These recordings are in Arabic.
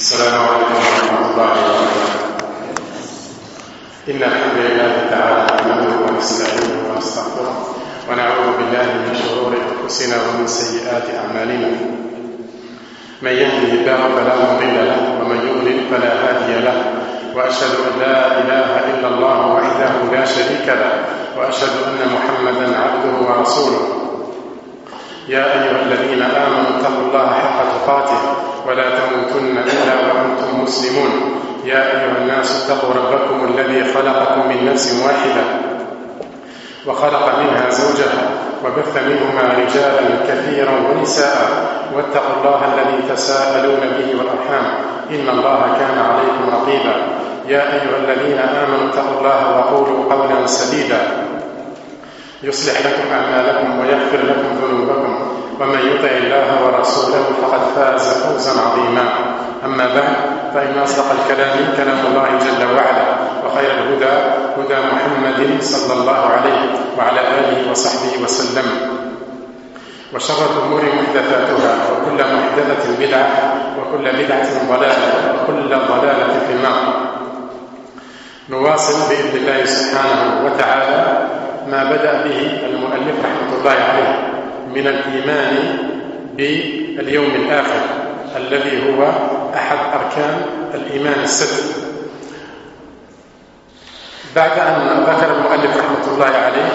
السلام عليكم ورحمة الله وبركاته. إن الحمد لله تعالى نحمده ونستعينه ونستغفره ونعوذ بالله من شرور أنفسنا ومن سيئات أعمالنا. من يهده الله فلا مضل له ومن يضلل فلا هادي له، وأشهد أن لا إله إلا الله وحده لا شريك له، وأشهد أن محمدا عبده ورسوله. يا أيها الذين آمنوا اتقوا الله حق تقاته ولا تموتن إلا وأنتم مسلمون. يا أيها الناس اتقوا ربكم الذي خلقكم من نفس واحدة وخلق منها زوجها وبث منهما رجالا كثيرا ونساء، واتقوا الله الذي تساءلون به والأرحام إن الله كان عليكم رقيبا. يا أيها الذين آمنوا اتقوا الله وقولوا قولا سديدا يصلح لكم أعمالكم ويغفر لكم ذنوبكم، ومن يطع الله ورسوله فقد فاز فوزا عظيما. أما بعد، فإن أصدق الكلام كلام الله جل وعلا، وخير الهدى هدى محمد صلى الله عليه وعلى آله وصحبه وسلم، وشر الأمور محدثاتها، وكل محدثة بدعة، وكل بدعة ضلالة، وكل ضلالة في النار. نواصل بإذن الله سبحانه وتعالى ما بدأ به المؤلف رحمة الله عليه من الإيمان باليوم الآخر، الذي هو أحد أركان الإيمان الست. بعد أن ذكر المؤلف رحمة الله عليه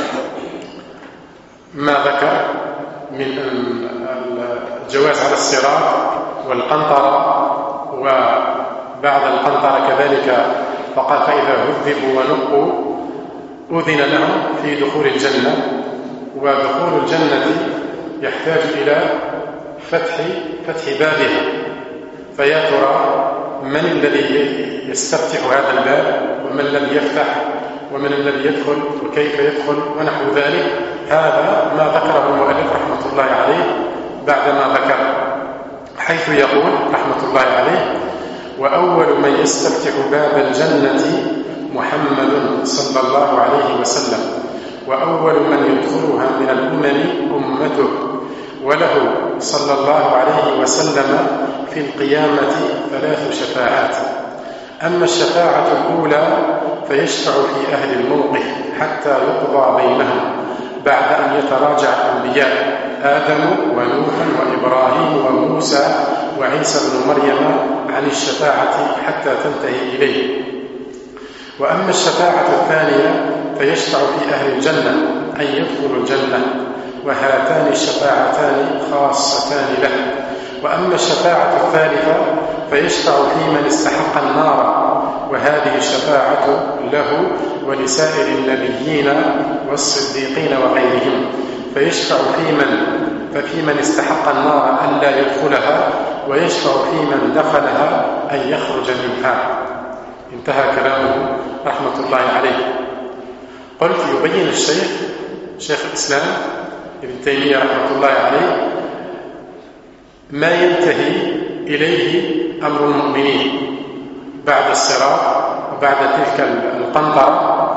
ما ذكر من الجواز على الصراط والقنطرة، وبعد القنطرة كذلك فقال فإذا هذبوا ونقوا أذن لهم في دخول الجنة. ودخول الجنة يحتاج إلى فتح بابها، فيا ترى من الذي يستفتح هذا الباب، ومن الذي يفتح، ومن الذي يدخل، وكيف يدخل، ونحو ذلك. هذا ما ذكره المؤلف رحمة الله عليه بعدما ذكر، حيث يقول رحمة الله عليه: وأول من يستفتح باب الجنة محمد صلى الله عليه وسلم، وأول من يدخلها من الأمم أمته، وله صلى الله عليه وسلم في القيامة 3 شفاعات. أما الشفاعة الأولى فيشفع في أهل الموقف حتى يقضى بينهم بعد أن يتراجع الأنبياء آدم ونوح وإبراهيم وموسى وعيسى بن مريم عن الشفاعة حتى تنتهي إليه. وأما الشفاعة الثانية فيشفع في أهل الجنة أن يدخلوا الجنة، وهاتان الشفاعتان خاصتان له. وأما الشفاعة الثالثة فيشفع في من استحق النار، وهذه الشفاعة له ولسائر النبيين والصديقين وغيرهم. فيشفع في من استحق النار أن لا يدخلها، ويشفع في من دخلها أن يخرج منها. انتهى كلامه رحمة الله عليه. قلت يبين شيخ الإسلام ابن تيمية رحمة الله عليه ما ينتهي إليه أمر المؤمنين بعد الصراط، وبعد تلك القنطرة،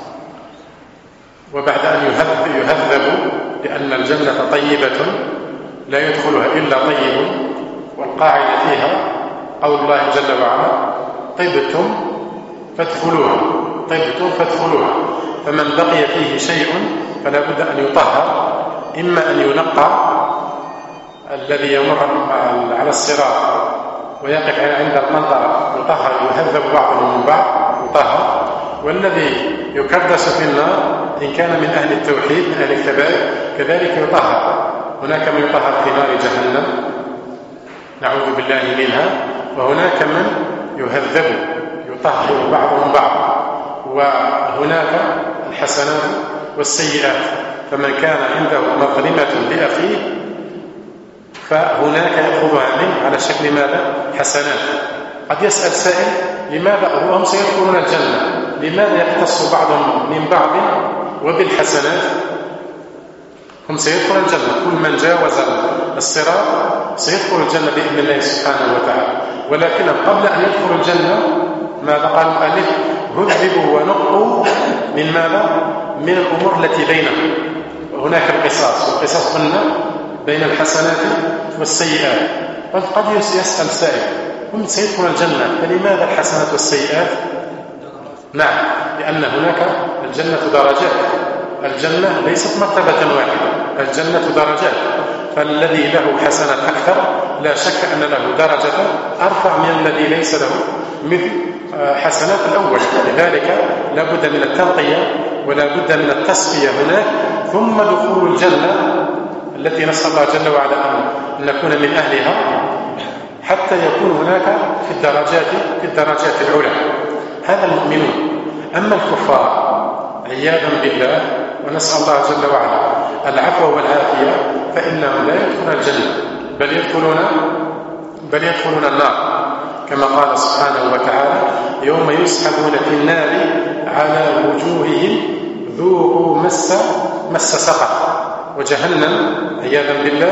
وبعد أن يهذبوا، لأن الجنة طيبة لا يدخلها إلا طيب، والقاعدة فيها قول الله جل وعلا: طبتم فادخلوها. فمن بقي فيه شيء فلا بد أن يطهر، إما أن ينقى الذي يمر على الصراط ويقف عند القنطرة يطهر، يهذب بعضهم من بعض يطهر، والذي يكدس في النار إن كان من أهل التوحيد من أهل الكبائر كذلك يطهر. هناك من يطهر في نار جهنم نعوذ بالله منها، وهناك من يهذب يطهر بعضهم بعض. وهناك الحسنات والسيئات، فمن كان عنده مظلمة لأخيه فهناك يأخذها منه على شكل ماذا؟ حسنات. قد يسأل سائل: لماذا هم سيدخلون الجنة، لماذا يختص بعضهم من بعض وبالحسنات؟ هم سيدخلون الجنة، كل من جاوز الصراط سيدخل الجنة بإذن الله سبحانه وتعالى. ولكن قبل أن يدخل الجنة ماذا قال المؤلف؟ هذبوا ونقوا من ماذا؟ من الأمور التي بينهم. وهناك القصاص، والقصاص قلنا بين الحسنات والسيئات. قد يسأل سائل: هم سيدخلون الجنة. فلماذا الحسنات والسيئات؟ نعم، لأن هناك الجنة درجات، الجنة ليست مرتبة واحدة، الجنة درجات، فالذي له حسنات أكثر لا شك أن له درجة أرفع من الذي ليس له مثل حسنات الأول. لذلك لا بد من التنقية ولا بد من التصفية هناك، ثم دخول الجنة التي نسأل الله جل وعلا أن نكون من أهلها، حتى يكون هناك في الدرجات العلى. هذا المؤمنون. أما الكفار عياذا بالله، ونسأل الله جل وعلا العفو والعافية، فإنهم لا يدخلون الجنة بل يدخلون النار، كما قال سبحانه وتعالى: يوم يسحبون في النار على وجوههم ذوقوا مس سقر. وجهنم عياذا بالله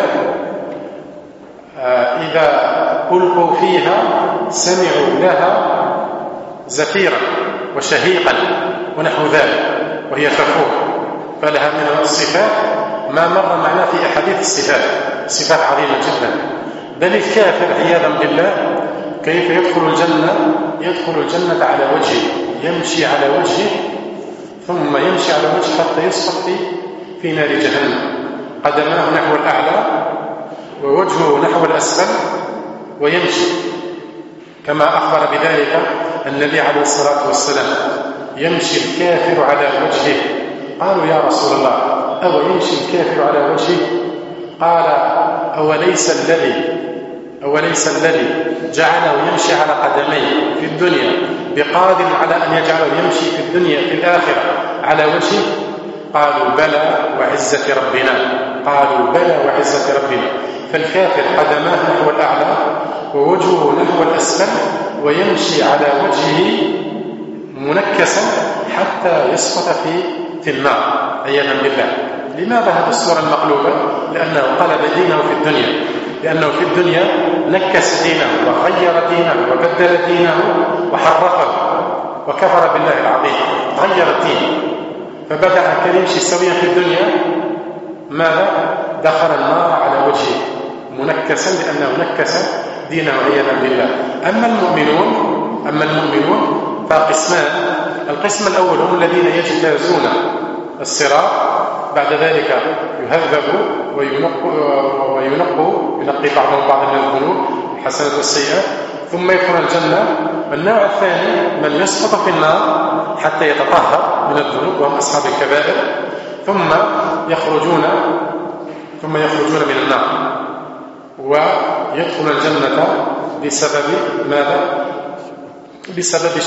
إذا ألقوا فيها سمعوا لها زفيرا وشهيقا ونحو ذلك، وهي تفور، فلها من الصفات ما مر معنا في أحاديث الصفات، صفات عظيمة جدا. بل الكافر عياذا بالله كيف يدخل الجنة؟ يدخل الجنة على وجهه، يمشي على وجهه، ثم يمشي على وجهه حتى يسقط في نار جهنم، قدماه نحو الأعلى ووجهه نحو الأسفل، ويمشي كما أخبر بذلك النبي عليه الصلاة والسلام: يمشي الكافر على وجهه. قالوا: يا رسول الله، أو يمشي الكافر على وجهه؟ قال: أوليس الذي جعله يمشي على قدميه في الدنيا بقادر على أن يجعله يمشي في الدنيا في الآخرة على وجهه؟ قالوا: بلى وعزة ربنا. فالكافر قدماه نحو الأعلى ووجهه نحو الأسفل، ويمشي على وجهه منكسا حتى يسقط في النار عياذا بالله. لماذا هذه الصورة المقلوبة؟ لأنه قلب دينه في الدنيا نكس دينه وغير دينه وبدل دينه وحرفه وكفر بالله العظيم، غير الدين، فبدأ كان يمشي سويا في الدنيا، ماذا؟ دخل النار على وجهه منكسا، لأنه نكس دينه عياذا بالله. أما المؤمنون فقسمان. القسم الأول هم الذين يجتازون الصراط، بعد ذلك يهذبوا وينقي بعضهم بعضا من الذنوب الحسنات والسيئات، ثم يدخل الجنة. النوع الثاني من يسقط في النار حتى يتطهر من الذنوب، وهم أصحاب الكبائر، ثم يخرجون من النار ويدخل الجنة بسبب ماذا؟ بسبب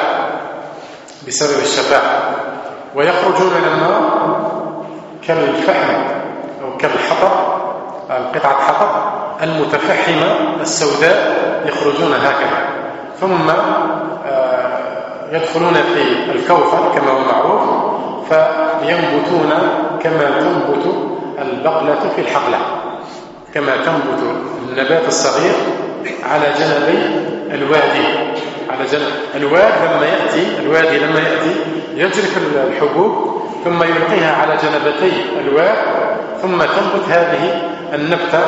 الشفاعة، ويخرجون من النار كالفحم أو كالحطب، قطعة حطب المتفحمة السوداء، يخرجون هكذا، ثم يدخلون في الكوثر كما هو معروف، فينبتون كما تنبت البقلة في الحقلة، كما تنبت النبات الصغير على جنبي الوادي. الوادي لما يأتي يجرف الحبوب ثم يلقيها على جنبتي الواد، ثم تنبت هذه النبتة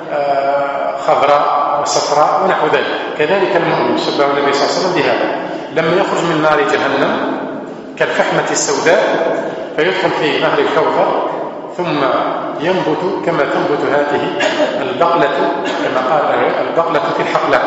خضراء وصفراء ونحو ذلك. كذلك المؤمن شبه النبي صلى الله عليه وسلم بهذا، لما يخرج من نار جهنم كالفحمة السوداء، فيدخل في نهر الكوثر، ثم ينبت كما تنبت هذه البقلة، كما قال البقلة في الحقلة.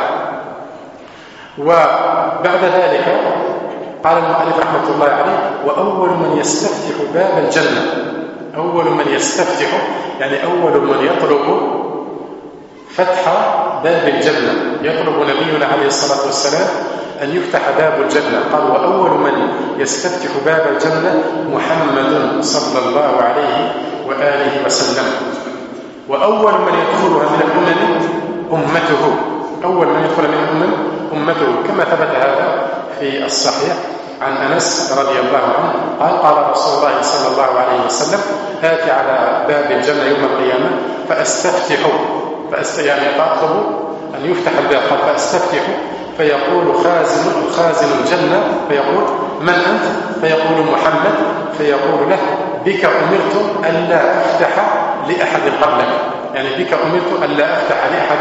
وبعد ذلك قال المؤلف رحمة الله عليه: وأول من يستفتح باب الجنة، أول من يستفتح يعني أول من يطلب فتح باب الجنة، يطلب نبينا عليه الصلاة والسلام أن يفتح باب الجنة. قال: وأول من يستفتح باب الجنة محمد صلى الله عليه وآله وسلم، وأول من يدخلها من الأمم أمته، أول من يدخل من الأمم أمته، كما ثبت هذا في الصحيح عن أنس رضي الله عنه قال: قال رسول الله صلى الله عليه وسلم: آتي على باب الجنة يوم القيامة فأستفتح، يعني أطلب أن يفتح الباب، قال: فأستفتح، فيقول خازن الجنة، فيقول: من أنت؟ فيقول: محمد، فيقول له: بك أمرت ألا أفتح لأحد قبلك، يعني بك أمرت ألا أفتح لأحد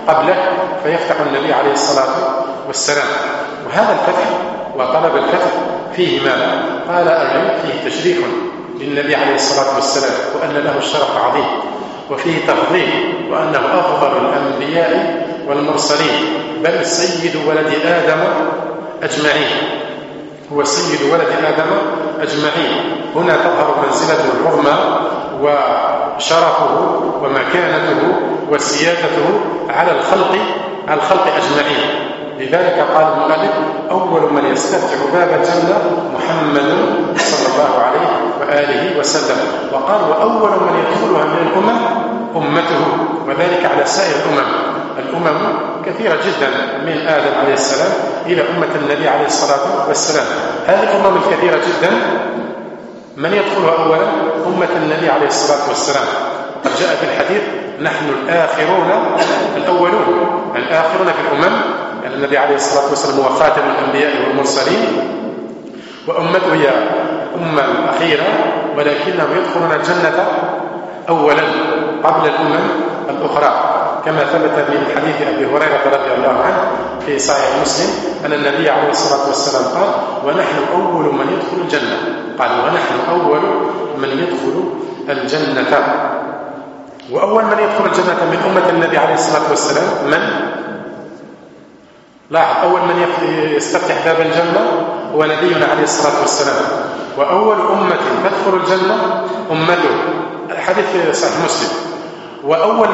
قبلك فيفتح النبي عليه الصلاة والسلام. وهذا الفتح وطلب الفتح فيه ماذا؟ قال العلم فيه تشريف للنبي عليه الصلاة والسلام وأن له الشرف عظيم، وفيه تفضيل وأنه أفضل الأنبياء والمرسلين، بل سيد ولد آدم أجمعين، هو سيد ولد آدم أجمعين. هنا تظهر منزلته العظمى وشرفه ومكانته وسيادته على الخلق أجمعين. لذلك قال المؤلف: أول من يستفتح باب الجنة محمد صلى الله عليه وآله وسلم. وقال: وأول من يدخلها من الأمم أمته، وذلك على سائر الأمم كثيرة جدا من آدم عليه السلام إلى أمة النبي عليه الصلاة والسلام. هذه الأمم الكثيرة جدا من يدخلها أولا؟ أمة النبي عليه الصلاة والسلام. وقد جاء في الحديث: نحن الآخرون الآخرون في الأمم. يعني النبي عليه الصلاة والسلام هو خاتم الأنبياء والمرسلين، وأمته هي الأمة الأخيرة، ولكنهم يدخلون الجنة أولا قبل الأمم الأخرى، كما ثبت من حديث أبي هريرة رضي الله عنه في صحيح مسلم أن النبي عليه الصلاة والسلام قال: ونحن أول من يدخل الجنة. قال: ونحن أول من يدخل الجنة. وأول من يدخل الجنة من أمة النبي عليه الصلاة والسلام من؟ لاحظ: أول من يستفتح باب الجنة هو نبينا عليه الصلاة والسلام، وأول أمة تدخل الجنة أمته. الحديث في صحيح مسلم. وأول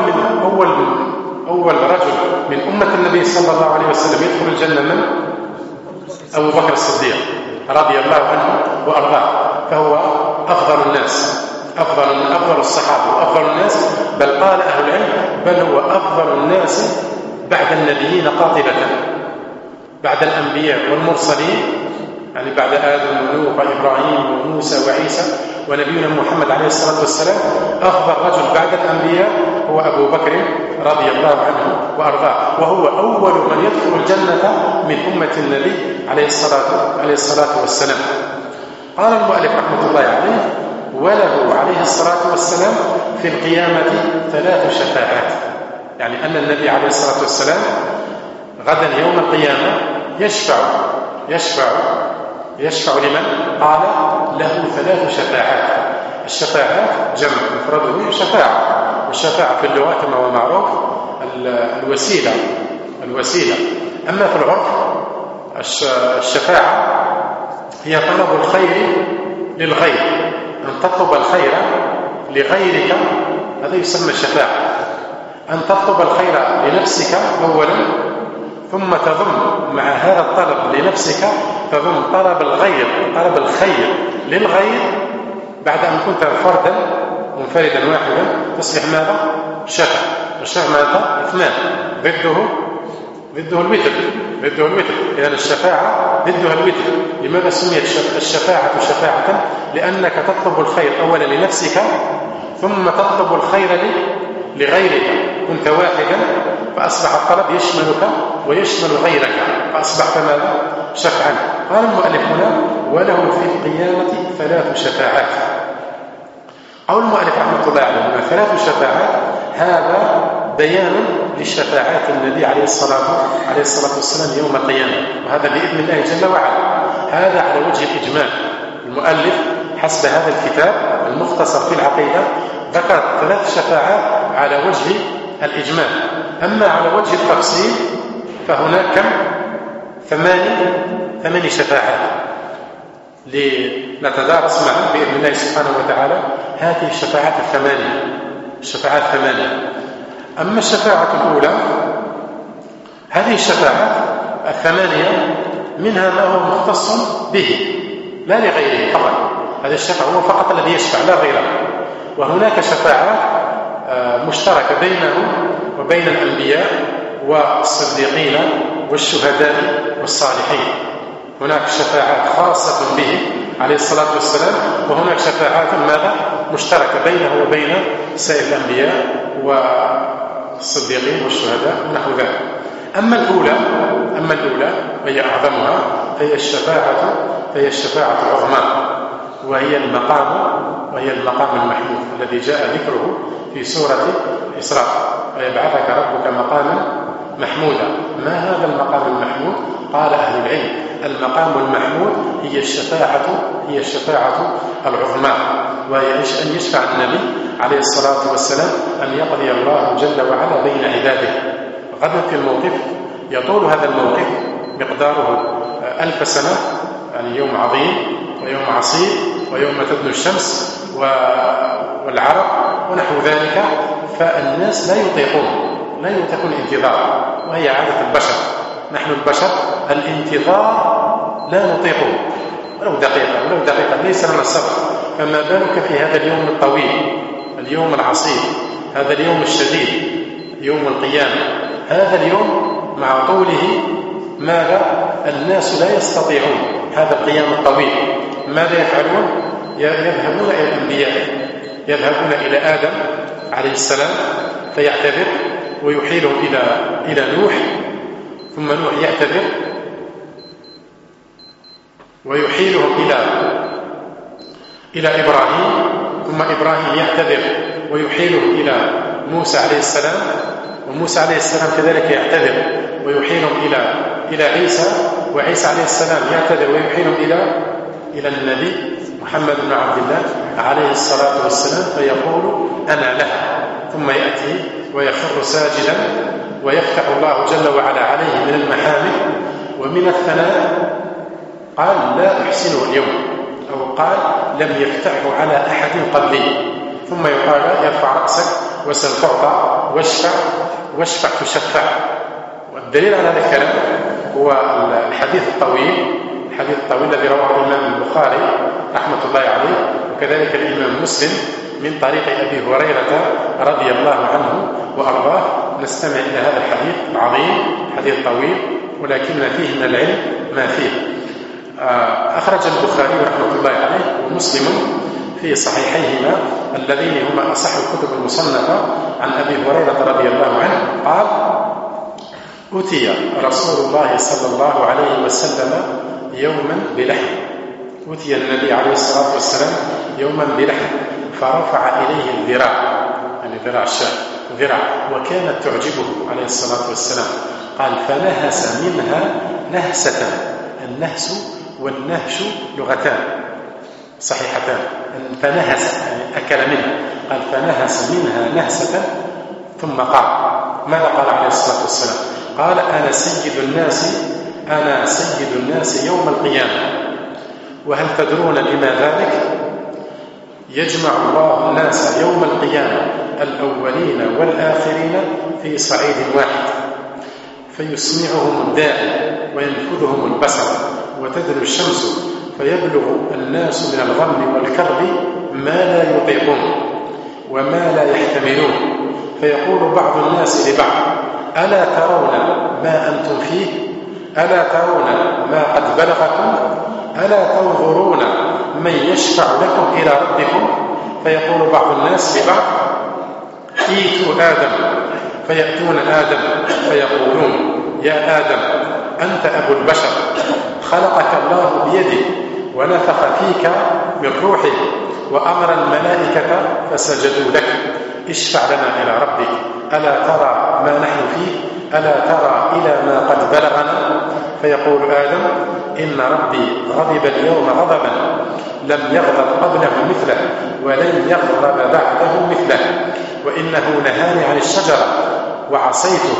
رجل من أمة النبي صلى الله عليه وسلم يدخل الجنة من؟ أبو بكر الصديق رضي الله عنه وأرضاه، فهو أفضل الناس، أفضل الصحابة وأفضل الناس، بل قال أهل العلم: بل هو أفضل الناس بعد النبيين قاطبة، بعد الأنبياء والمرسلين، يعني بعد آدم ونوح وإبراهيم وموسى وعيسى ونبينا محمد عليه الصلاة والسلام. أفضل رجل بعد الأنبياء هو أبو بكر رضي الله عنه وأرضاه، وهو أول من يدخل الجنة من أمة النبي عليه الصلاة والسلام. قال المؤلف رحمة الله عليه: وله عليه الصلاة والسلام في القيامة 3 شفاعات. يعني أن النبي عليه الصلاة والسلام غدا يوم القيامة يشفع لمن؟ قال: له 3 شفاعات. الشفاعات جمع مفرده شفاعة، والشفاعة في اللغة كما هو معروف الوسيلة. أما في العرف الشفاعة هي طلب الخير للغير، أن تطلب الخير لغيرك، هذا يسمى الشفاعة. أن تطلب الخير لنفسك أولا، ثم تضم مع هذا الطلب لنفسك تضم طلب الخير للغير. بعد أن كنت فردا منفردا واحدا تصبح ماذا؟ شفع. والشفع ماذا؟ 2 ضده الوتر. إذن الشفاعة ضدها الوتر. لماذا سميت الشفاعة شفاعة؟ لأنك تطلب الخير أولا لنفسك، ثم تطلب الخير لغيرك. كنت واحدا فأصبح الطلب يشملك ويشمل غيرك، فأصبحت ماذا؟ شفعا. قال المؤلف هنا: وله في القيامة 3 شفاعات. قول المؤلف رحمة الله عليه: 3 شفاعات، هذا بيان لشفاعات النبي عليه الصلاة والسلام يوم القيامة، وهذا بإذن الله جل وعلا. هذا على وجه الإجمال. المؤلف حسب هذا الكتاب المختصر في العقيدة ذكر 3 شفاعات على وجه الإجمال. أما على وجه التفصيل فهناك كم؟ 8 شفاعات لنتدارس معا بإذن الله سبحانه وتعالى هذه الشفاعات الثمانية. أما الشفاعة الأولى، هذه الشفاعات 8 منها ما هو مختص به لا لغيره فقط. هذا الشفاعة هو فقط الذي يشفع لا غيره. وهناك شفاعات مشتركة بينه وبين الأنبياء والصديقين والشهداء والصالحين. هناك شفاعات خاصة به عليه الصلاة والسلام، وهناك شفاعات ماذا؟ مشتركة بينه وبين سائر الأنبياء والصديقين والشهداء ونحو ذلك. أما الأولى وهي أعظمها فهي الشفاعة العظمى، وهي المقام المحمود الذي جاء ذكره في سورة الإسراء: ويبعثك ربك مقاما محمودا. ما هذا المقام المحمود؟ قال أهل العلم: المقام المحمود هي الشفاعة العظمى، وهي أن يشفع النبي عليه الصلاة والسلام أن يقضي الله جل وعلا بين عباده. غدا في الموقف يطول هذا الموقف مقداره 1000 سنة، يعني يوم عظيم ويوم عصيب ويوم تدنو الشمس والعرق ونحو ذلك، فالناس لا يطيقون الانتظار، وهي عادة البشر. نحن البشر الانتظار لا نطيقه ولو دقيقة ليس لنا الصبر، فما بالك في هذا اليوم الطويل، اليوم العصيب، هذا اليوم الشديد، يوم القيامة. هذا اليوم مع طوله ماذا؟ الناس لا يستطيعون هذا القيام الطويل. ماذا يفعلون؟ يذهبون إلى الأنبياء، يذهبون إلى آدم عليه السلام فيعتذر ويحيلهم إلى نوح، ثم نوح يعتذر ويحيلهم إلى إبراهيم، ثم إبراهيم يعتذر ويحيلهم إلى موسى عليه السلام، وموسى عليه السلام كذلك يعتذر ويحيلهم إلى عيسى، وعيسى عليه السلام يعتذر ويحيلهم إلى النبي محمد بن عبد الله عليه الصلاة والسلام، فيقول: أنا له. ثم يأتي ويخر ساجدا ويفتح الله جل وعلا عليه من المحامد ومن الثناء قال: لا أحسنه اليوم، أو قال: لم يفتحه على أحد قبلي. ثم يقال: يرفع رأسك وسل تعطى واشفع تشفع. والدليل على هذا الكلام هو الحديث الطويل الذي رواه الإمام البخاري رحمة الله عليه، وكذلك الإمام مسلم من طريق أبي هريرة رضي الله عنه وأرضاه. نستمع إلى هذا الحديث العظيم، حديث طويل ولكن فيه من العلم ما فيه. أخرج البخاري رحمة الله عليه ومسلم في صحيحيهما اللذين هما أصح الكتب المصنفة عن أبي هريرة رضي الله عنه قال: أتي رسول الله صلى الله عليه وسلم يوما بلحم. أتي النبي عليه الصلاة والسلام يوما بلحم فرفع إليه الذراع، يعني ذراع الشاة، وكانت تعجبه عليه الصلاة والسلام. قال: فنهس منها نهسة. النهس والنهش لغتان صحيحتان. فنهس يعني أكل منها، قال: فنهس منها نهسة. ثم قال: ماذا قال عليه الصلاة والسلام؟ قال: أنا سيد الناس يوم القيامة. وهل تدرون بما ذلك؟ يجمع الله الناس يوم القيامة الأولين والآخرين في صعيد واحد، فيسمعهم الداعي وينفذهم البصر وتدنو الشمس، فيبلغ الناس من الغم والكرب ما لا يطيقون وما لا يحتملون، فيقول بعض الناس لبعض: ألا ترون ما أنتم فيه؟ ألا ترون ما قد بلغكم؟ ألا تنظرون من يشفع لكم إلى ربكم؟ فيقول بعض الناس لبعض: ائتوا آدم. فيأتون آدم فيقولون: يا آدم، أنت أبو البشر، خلقك الله بيده ونفخ فيك من روحه وأمر الملائكة فسجدوا لك، اشفع لنا إلى ربك، ألا ترى ما نحن فيه؟ ألا ترى إلى ما قد بلغنا؟ فيقول آدم: إن ربي غضب اليوم غضبا لم يغضب قبله مثله ولن يغضب بعده مثله، وإنه نهاني عن الشجرة وعصيته،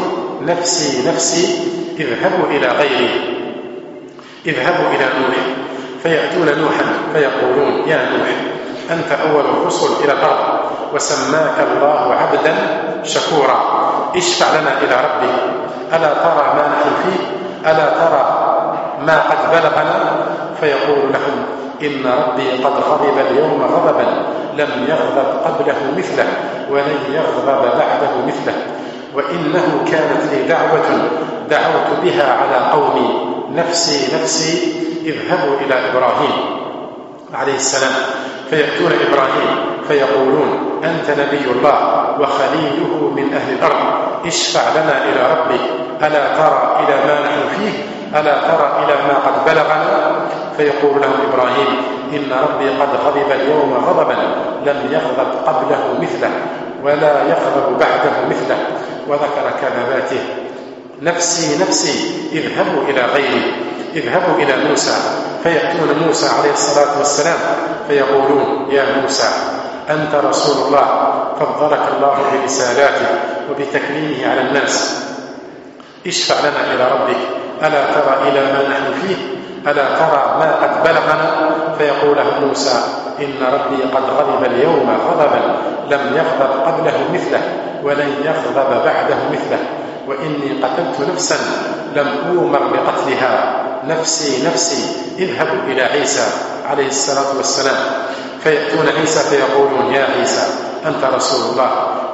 نفسي اذهبوا إلى غيري، اذهبوا إلى نوح. فيأتون نوحا فيقولون: يا نوح، أنت أول الرسل إلى الأرض وسماك الله عبدا شكورا، اشفع لنا إلى ربك، ألا ترى ما نحن فيه؟ ألا ترى ما قد بلغنا؟ فيقول لهم: إن ربي قد غضب اليوم غضبا لم يغضب قبله مثله ولن يغضب بعده مثله، وإنه كانت لي دعوة دعوت بها على قومي، نفسي اذهبوا إلى إبراهيم عليه السلام. فيأتون إبراهيم فيقولون: أنت نبي الله وخليله من أهل الأرض، اشفع لنا إلى ربك، ألا ترى إلى ما نحن فيه؟ ألا ترى إلى ما قد بلغنا؟ فيقول لهم إبراهيم: إن ربي قد غضب اليوم غضبا لم يغضب قبله مثله ولا يغضب بعده مثله، وذكر كذباته. نفسي نفسي اذهبوا إلى غيري، اذهبوا إلى موسى. فيأتون موسى عليه الصلاة والسلام فيقولون يا موسى أنت رسول الله، فضلك الله برسالاته وبتكليمه على الناس، اشفع لنا إلى ربك، ألا ترى إلى ما نحن فيه، ألا ترى ما قد بلغنا؟ فيقول له موسى إن ربي قد غضب اليوم غضبا لم يغضب قبله مثله ولن يغضب بعده مثله، وإني قتلت نفسا لم أؤمر بقتلها، نفسي نفسي اذهبوا إلى عيسى عليه الصلاة والسلام. فيأتون عيسى فيقولون يا عيسى أنت رسول الله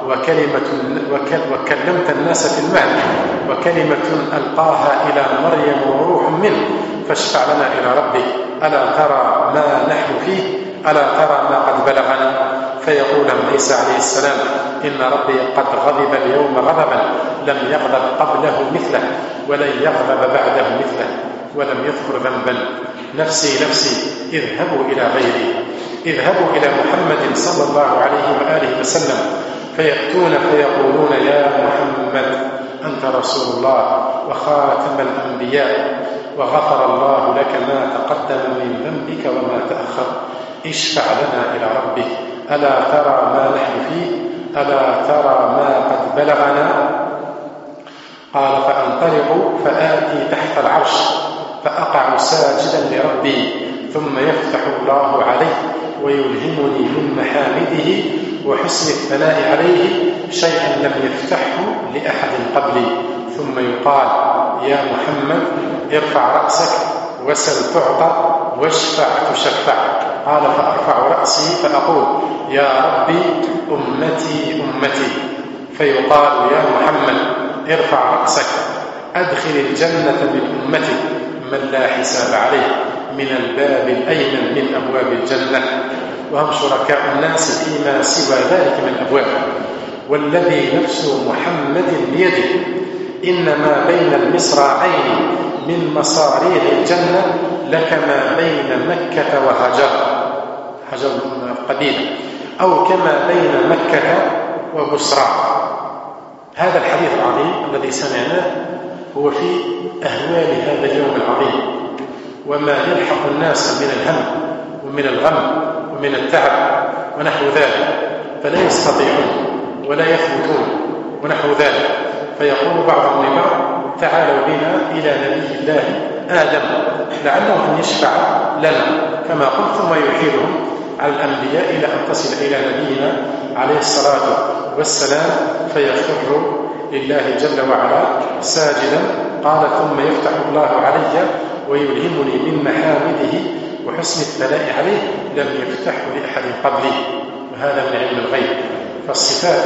وكلمت الناس في المهد، وكلمة ألقاها إلى مريم وروح منه، فاشفع لنا إلى ربك، ألا ترى ما نحن فيه، ألا ترى ما قد بلغنا؟ فيقول عيسى عليه السلام إن ربي قد غضب اليوم غضبا لم يغضب قبله مثله ولن يغضب بعده مثله، ولم يذكر ذنبا. نفسي نفسي اذهبوا إلى غيري، اذهبوا إلى محمد صلى الله عليه وآله وسلم. فيأتون فيقولون يا محمد أنت رسول الله وخاتم الأنبياء، وغفر الله لك ما تقدم من ذنبك وما تأخر، اشفع لنا إلى ربك، ألا ترى ما نحن فيه، ألا ترى ما قد بلغنا؟ قال فأنطلق فآتي تحت العرش فأقع ساجدا لربي، ثم يفتح الله علي ويلهمني من محامده وحسن الثناء عليه شيئا لم يفتحه لأحد قبلي، ثم يقال يا محمد ارفع رأسك وسل تعطى واشفع تشفع. قال فأرفع رأسي فأقول يا ربي أمتي أمتي، فيقال يا محمد ارفع رأسك أدخل الجنة من أمتك من لا حساب عليه من الباب الأيمن من أبواب الجنة، وهم شركاء الناس فيما سوى ذلك من أبواب. والذي نفس محمد بيده إنما بين المصراعين من مصاريع الجنة لكما بين مكة وهجر، هجر قبيلة، أو كما بين مكة وبصرى. هذا الحديث العظيم الذي سمعناه هو في أهوال هذا اليوم العظيم، وما يلحق الناس من الهم ومن الغم ومن التعب ونحو ذلك، فلا يستطيعون ولا يثبتون ونحو ذلك. فيقول بعضهم لبعض تعالوا بنا إلى نبي الله آدم لعله أن يشفع لنا كما قلت، ثم يحيلهم على الأنبياء إلى أن تصل إلى نبينا عليه الصلاة والسلام فيخر لله جل وعلا ساجدا. قال ثم يفتح الله علي ويلهمني من محامده وحسن الثناء عليه لم يفتحه لأحد قبلي، وهذا من علم الغيب. فالصفات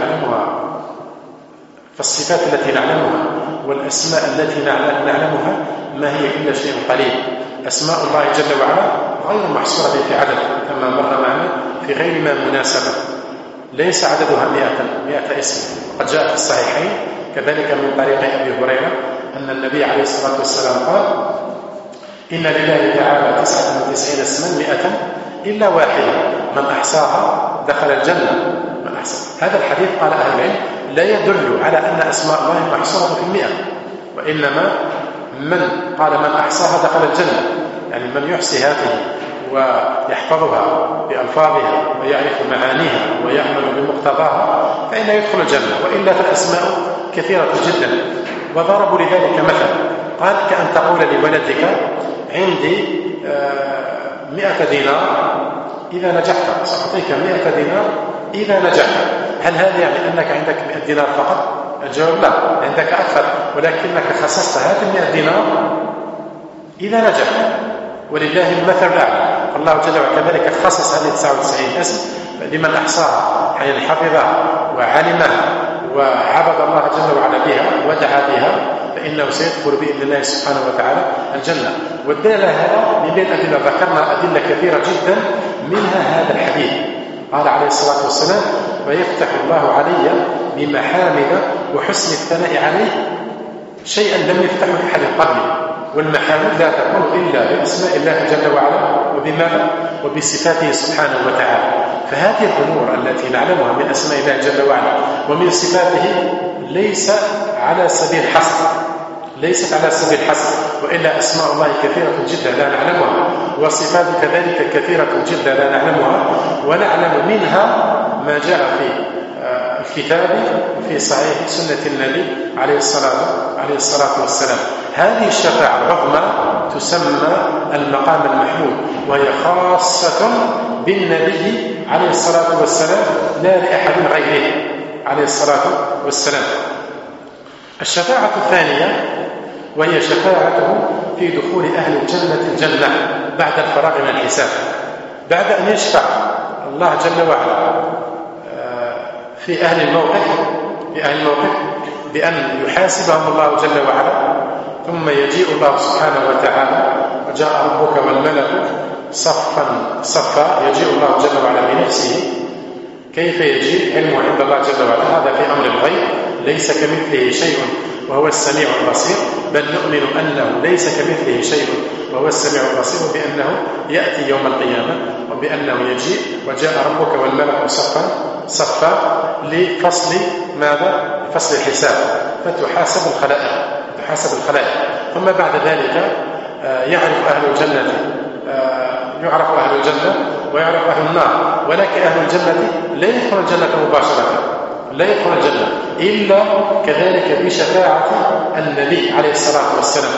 التي نعلمها والأسماء التي نعلمها ما هي إلا شيء قليل. أسماء الله جل وعلا غير محصورة في عدد كما مر معنا في غير ما مناسبة، ليس عددها 100 اسم. قد جاء في الصحيحين كذلك من طريق أبي هريرة أن النبي عليه الصلاة والسلام قال إن لله تعالى 99 اسما 100 إلا واحدة من أحصاها دخل الجنة. من أحصى هذا الحديث قال أهل العلم لا يدل على أن أسماء الله محصورة في 100، وإنما من قال من أحصاها دخل الجنة، يعني من يحصي هذه ويحفظها بألفاظها ويعرف معانيها ويعمل بمقتضاها فإنه يدخل الجنة، وإلا فالأسماء كثيرة جدا. وضربوا لذلك مثلا قال كأن تقول لولدك عندي 100 دينار إذا نجحت، سأعطيك 100 دينار إذا نجحت. هل هذا يعني أنك عندك 100 دينار فقط؟ الجواب لا، عندك أكثر، ولكنك خصصت هذه 100 دينار إذا نجحت، ولله المثل الأعلى. الله جل وعلا كذلك خصص هذه 99 اسم لمن أحصاها، يعني حفظها وعلمها وعبد الله جل وعلا بها ودعا بها فإنه سيدخل بإذن الله سبحانه وتعالى الجنة. والدليل هذا من بين الأدلة، ذكرنا أدلة كثيرة جدا منها هذا الحديث. قال عليه الصلاة والسلام ويفتح الله علي بمحامد وحسن الثناء عليه شيئا لم يفتحه لأحد قبلي. والمحامد لا تكون إلا بأسماء الله جل وعلا وبماذا؟ وبصفاته سبحانه وتعالى. فهذه الأمور التي نعلمها من أسماء الله جل وعلا ومن صفاته ليس على سبيل الحصر، ليست على سبيل الحصر، وإلا أسماء الله كثيرة جدا لا نعلمها، وصفات كذلك كثيرة جدا لا نعلمها، ونعلم منها ما جاء في الكتاب وفي صحيح سنة النبي عليه الصلاة والسلام. هذه الشفاعة العظمى تسمى المقام المحمود، وهي خاصة بالنبي عليه الصلاة والسلام لا لأحد غيره عليه الصلاة والسلام. الشفاعة الثانية وهي شفاعته في دخول أهل الجنة بعد الفراغ من الحساب، بعد أن يشفع الله جل وعلا في أهل الموقف بأن يحاسبهم الله جل وعلا، ثم يجيء الله سبحانه وتعالى وجاء ربك والملك صفا صفا، يجيء الله جل وعلا بنفسه. كيف يجيء؟ علمه عند الله جل وعلا، هذا في أمر الغيب، ليس كمثله شيء وهو السميع البصير، بل نؤمن أنه ليس كمثله شيء وهو السميع البصير، وبأنه يأتي يوم القيامة، وبأنه يجيء وجاء ربك والملك صفا صفا لفصل ماذا؟ فصل الحساب، فتحاسب الخلائق. ثم بعد ذلك يعرف أهل الجنة ويعرف أهل النار، ولكن أهل الجنة لا يدخل الجنة مباشرة، لا يدخل الجنة إلا كذلك بشفاعة النبي عليه الصلاة والسلام.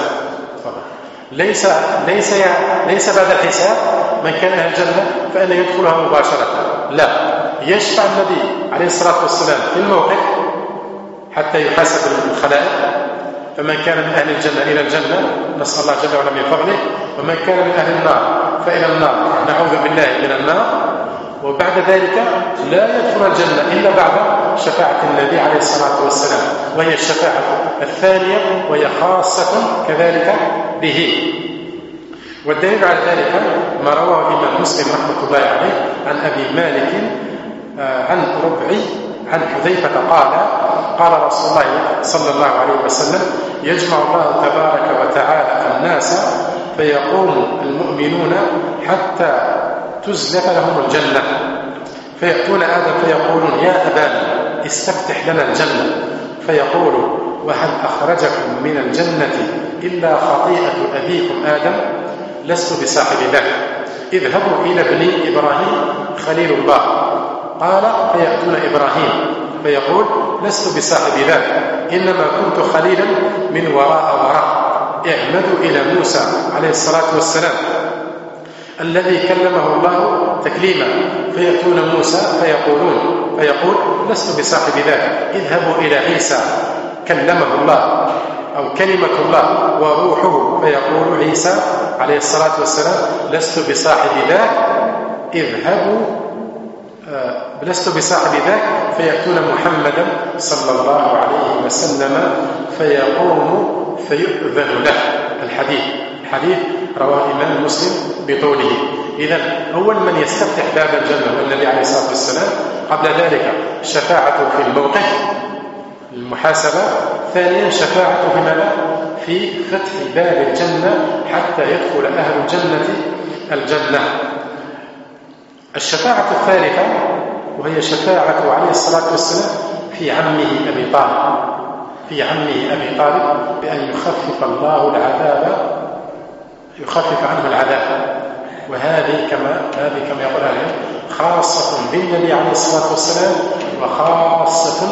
ليس بعد الحساب من كان أهل الجنة فإن يدخلها مباشرة، لا، يشفع النبي عليه الصلاة والسلام في الموقف حتى يحاسب الخلائق، فمن كان من أهل الجنة إلى الجنة نسأل الله جل وعلا من فضله، ومن كان من أهل النار فإلى النار نعوذ بالله من النار. وبعد ذلك لا يدخل الجنة إلا بعد شفاعة النبي عليه الصلاة والسلام، وهي الشفاعة الثانية، وهي خاصة كذلك به. والدليل على ذلك ما رواه الإمام مسلم رحمة الله عليه عن أبي مالك عن ربعي عن حذيفة قال رسول الله صلى الله عليه وسلم: يجمع الله تبارك وتعالى الناس فيقوم المؤمنون حتى تزلف لهم الجنة، فيأتون آدم فيقولون: يا أبانا استفتح لنا الجنة، فيقول: وهل أخرجكم من الجنة إلا خطيئة أبيكم آدم؟ لست بصاحب ذلك، اذهبوا إلى ابن إبراهيم خليل الله. قال: فيأتون إبراهيم فيقول: لست بصاحب ذلك، إنما كنت خليلا من وراء. اعمدوا إلى موسى عليه الصلاة والسلام الذي كلمه الله تكليما، فيأتون موسى فيقول: لست بصاحب ذلك، اذهبوا إلى عيسى كلمه الله أو كلمة الله وروحه، فيقول عيسى عليه الصلاة والسلام: لست بصاحب ذاك، اذهبوا لست بصاحب ذاك. فيأتون محمدا صلى الله عليه وسلم فيقوم فيؤذن له. الحديث رواه الإمام مسلم بطوله. إذن أول من يستفتح باب الجنة هو النبي عليه الصلاة والسلام، قبل ذلك شفاعته في الموقف المحاسبة، ثانيا شفاعته في ماذا؟ في فتح باب الجنة حتى يدخل أهل الجنة. الشفاعة الثالثة وهي شفاعته عليه الصلاة والسلام في عمه أبي طالب بأن يخفف الله العذاب، يخفف عنه العذاب. وهذه كما يقول العلم خاصة بالنبي عليه الصلاة والسلام، وخاصة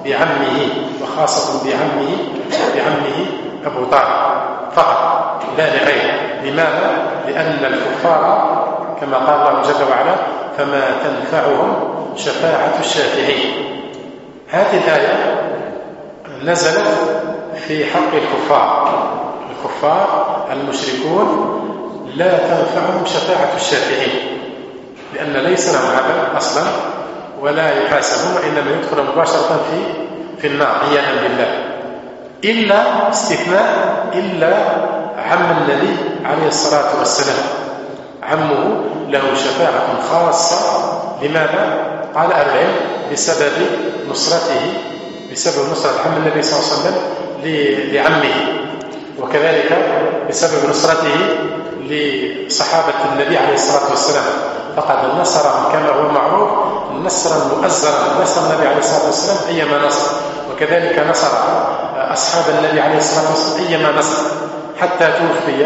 بعمه أبو طالب فقط لا لغيره. لماذا؟ لأن الكفار كما قال الله جل وعلا: فما تنفعهم شفاعة الشافعين. هذه الآية نزلت في حق الكفار المشركون، لا تنفعهم شفاعة الشافعين، لأن ليس لهم عذاب أصلا ولا يحاسبون، وإنما يدخل مباشرة في النار عياذا بالله. إلا استثناء، إلا عم النبي عليه الصلاة والسلام، عمه له شفاعة خاصة. لماذا؟ قال أهل العلم: بسبب نصرة عم النبي صلى الله عليه وسلم لعمه، وكذلك بسبب نصرته لصحابة النبي عليه الصلاة والسلام، فقد نصرهم كما هو معروف نصرا مؤزرا، نصر النبي عليه الصلاة والسلام أيما نصر. وكذلك نصر أصحاب النبي عليه الصلاة والسلام أيما نصر حتى توفي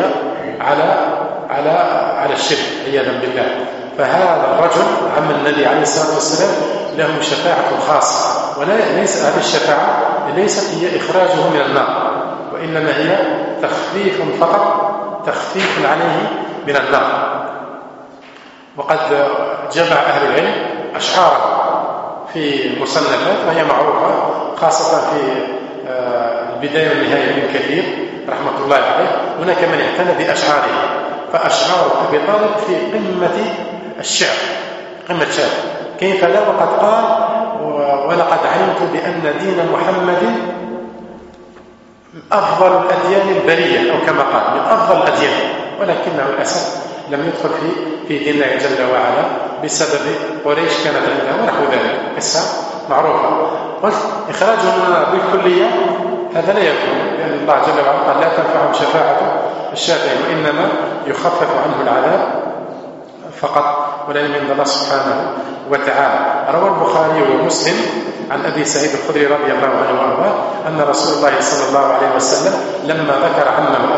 على الشرك عياذا بالله. فهذا الرجل عم النبي عليه الصلاة والسلام له شفاعة خاصة، وليس هذه الشفاعة ليست هي إخراجه من النار، وإنما هي تخفيف فقط، تخفيف عليه من النار. وقد جمع أهل العلم أشعاره في مصنفات وهي معروفة، خاصة في البداية والنهاية من كثير رحمة الله عليه. هناك من اعتنى بأشعاره، فأشعار أبي طالب في قمة الشعر، قمة الشعر. كيف لا وقد قال: ولقد علمت بأن دين محمد أفضل الأديان البرية، أو كما قال من أفضل الأديان، ولكنه للأسف لم يدخل في دين الله جل وعلا بسبب قريش كانت عندها ونحو ذلك، قصة معروفة. قلت إخراجهم بالكلية هذا لا يكون، لأن الله جل وعلا قال: لا تنفعهم شفاعة الشافعين، وإنما يخفف عنه العذاب فقط ولن من الله سبحانه وتعالى. روى البخاري ومسلم عن أبي سعيد الخدري رضي الله عنه وأرضاه أن رسول الله صلى الله عليه وسلم لما ذكر عمه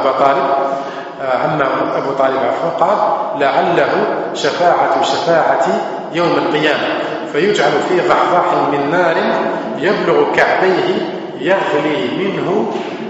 أبو طالب قال: لعله شفاعة يوم القيامة، فيجعل في ضحضاح من نار يبلغ كعبيه يغلي منه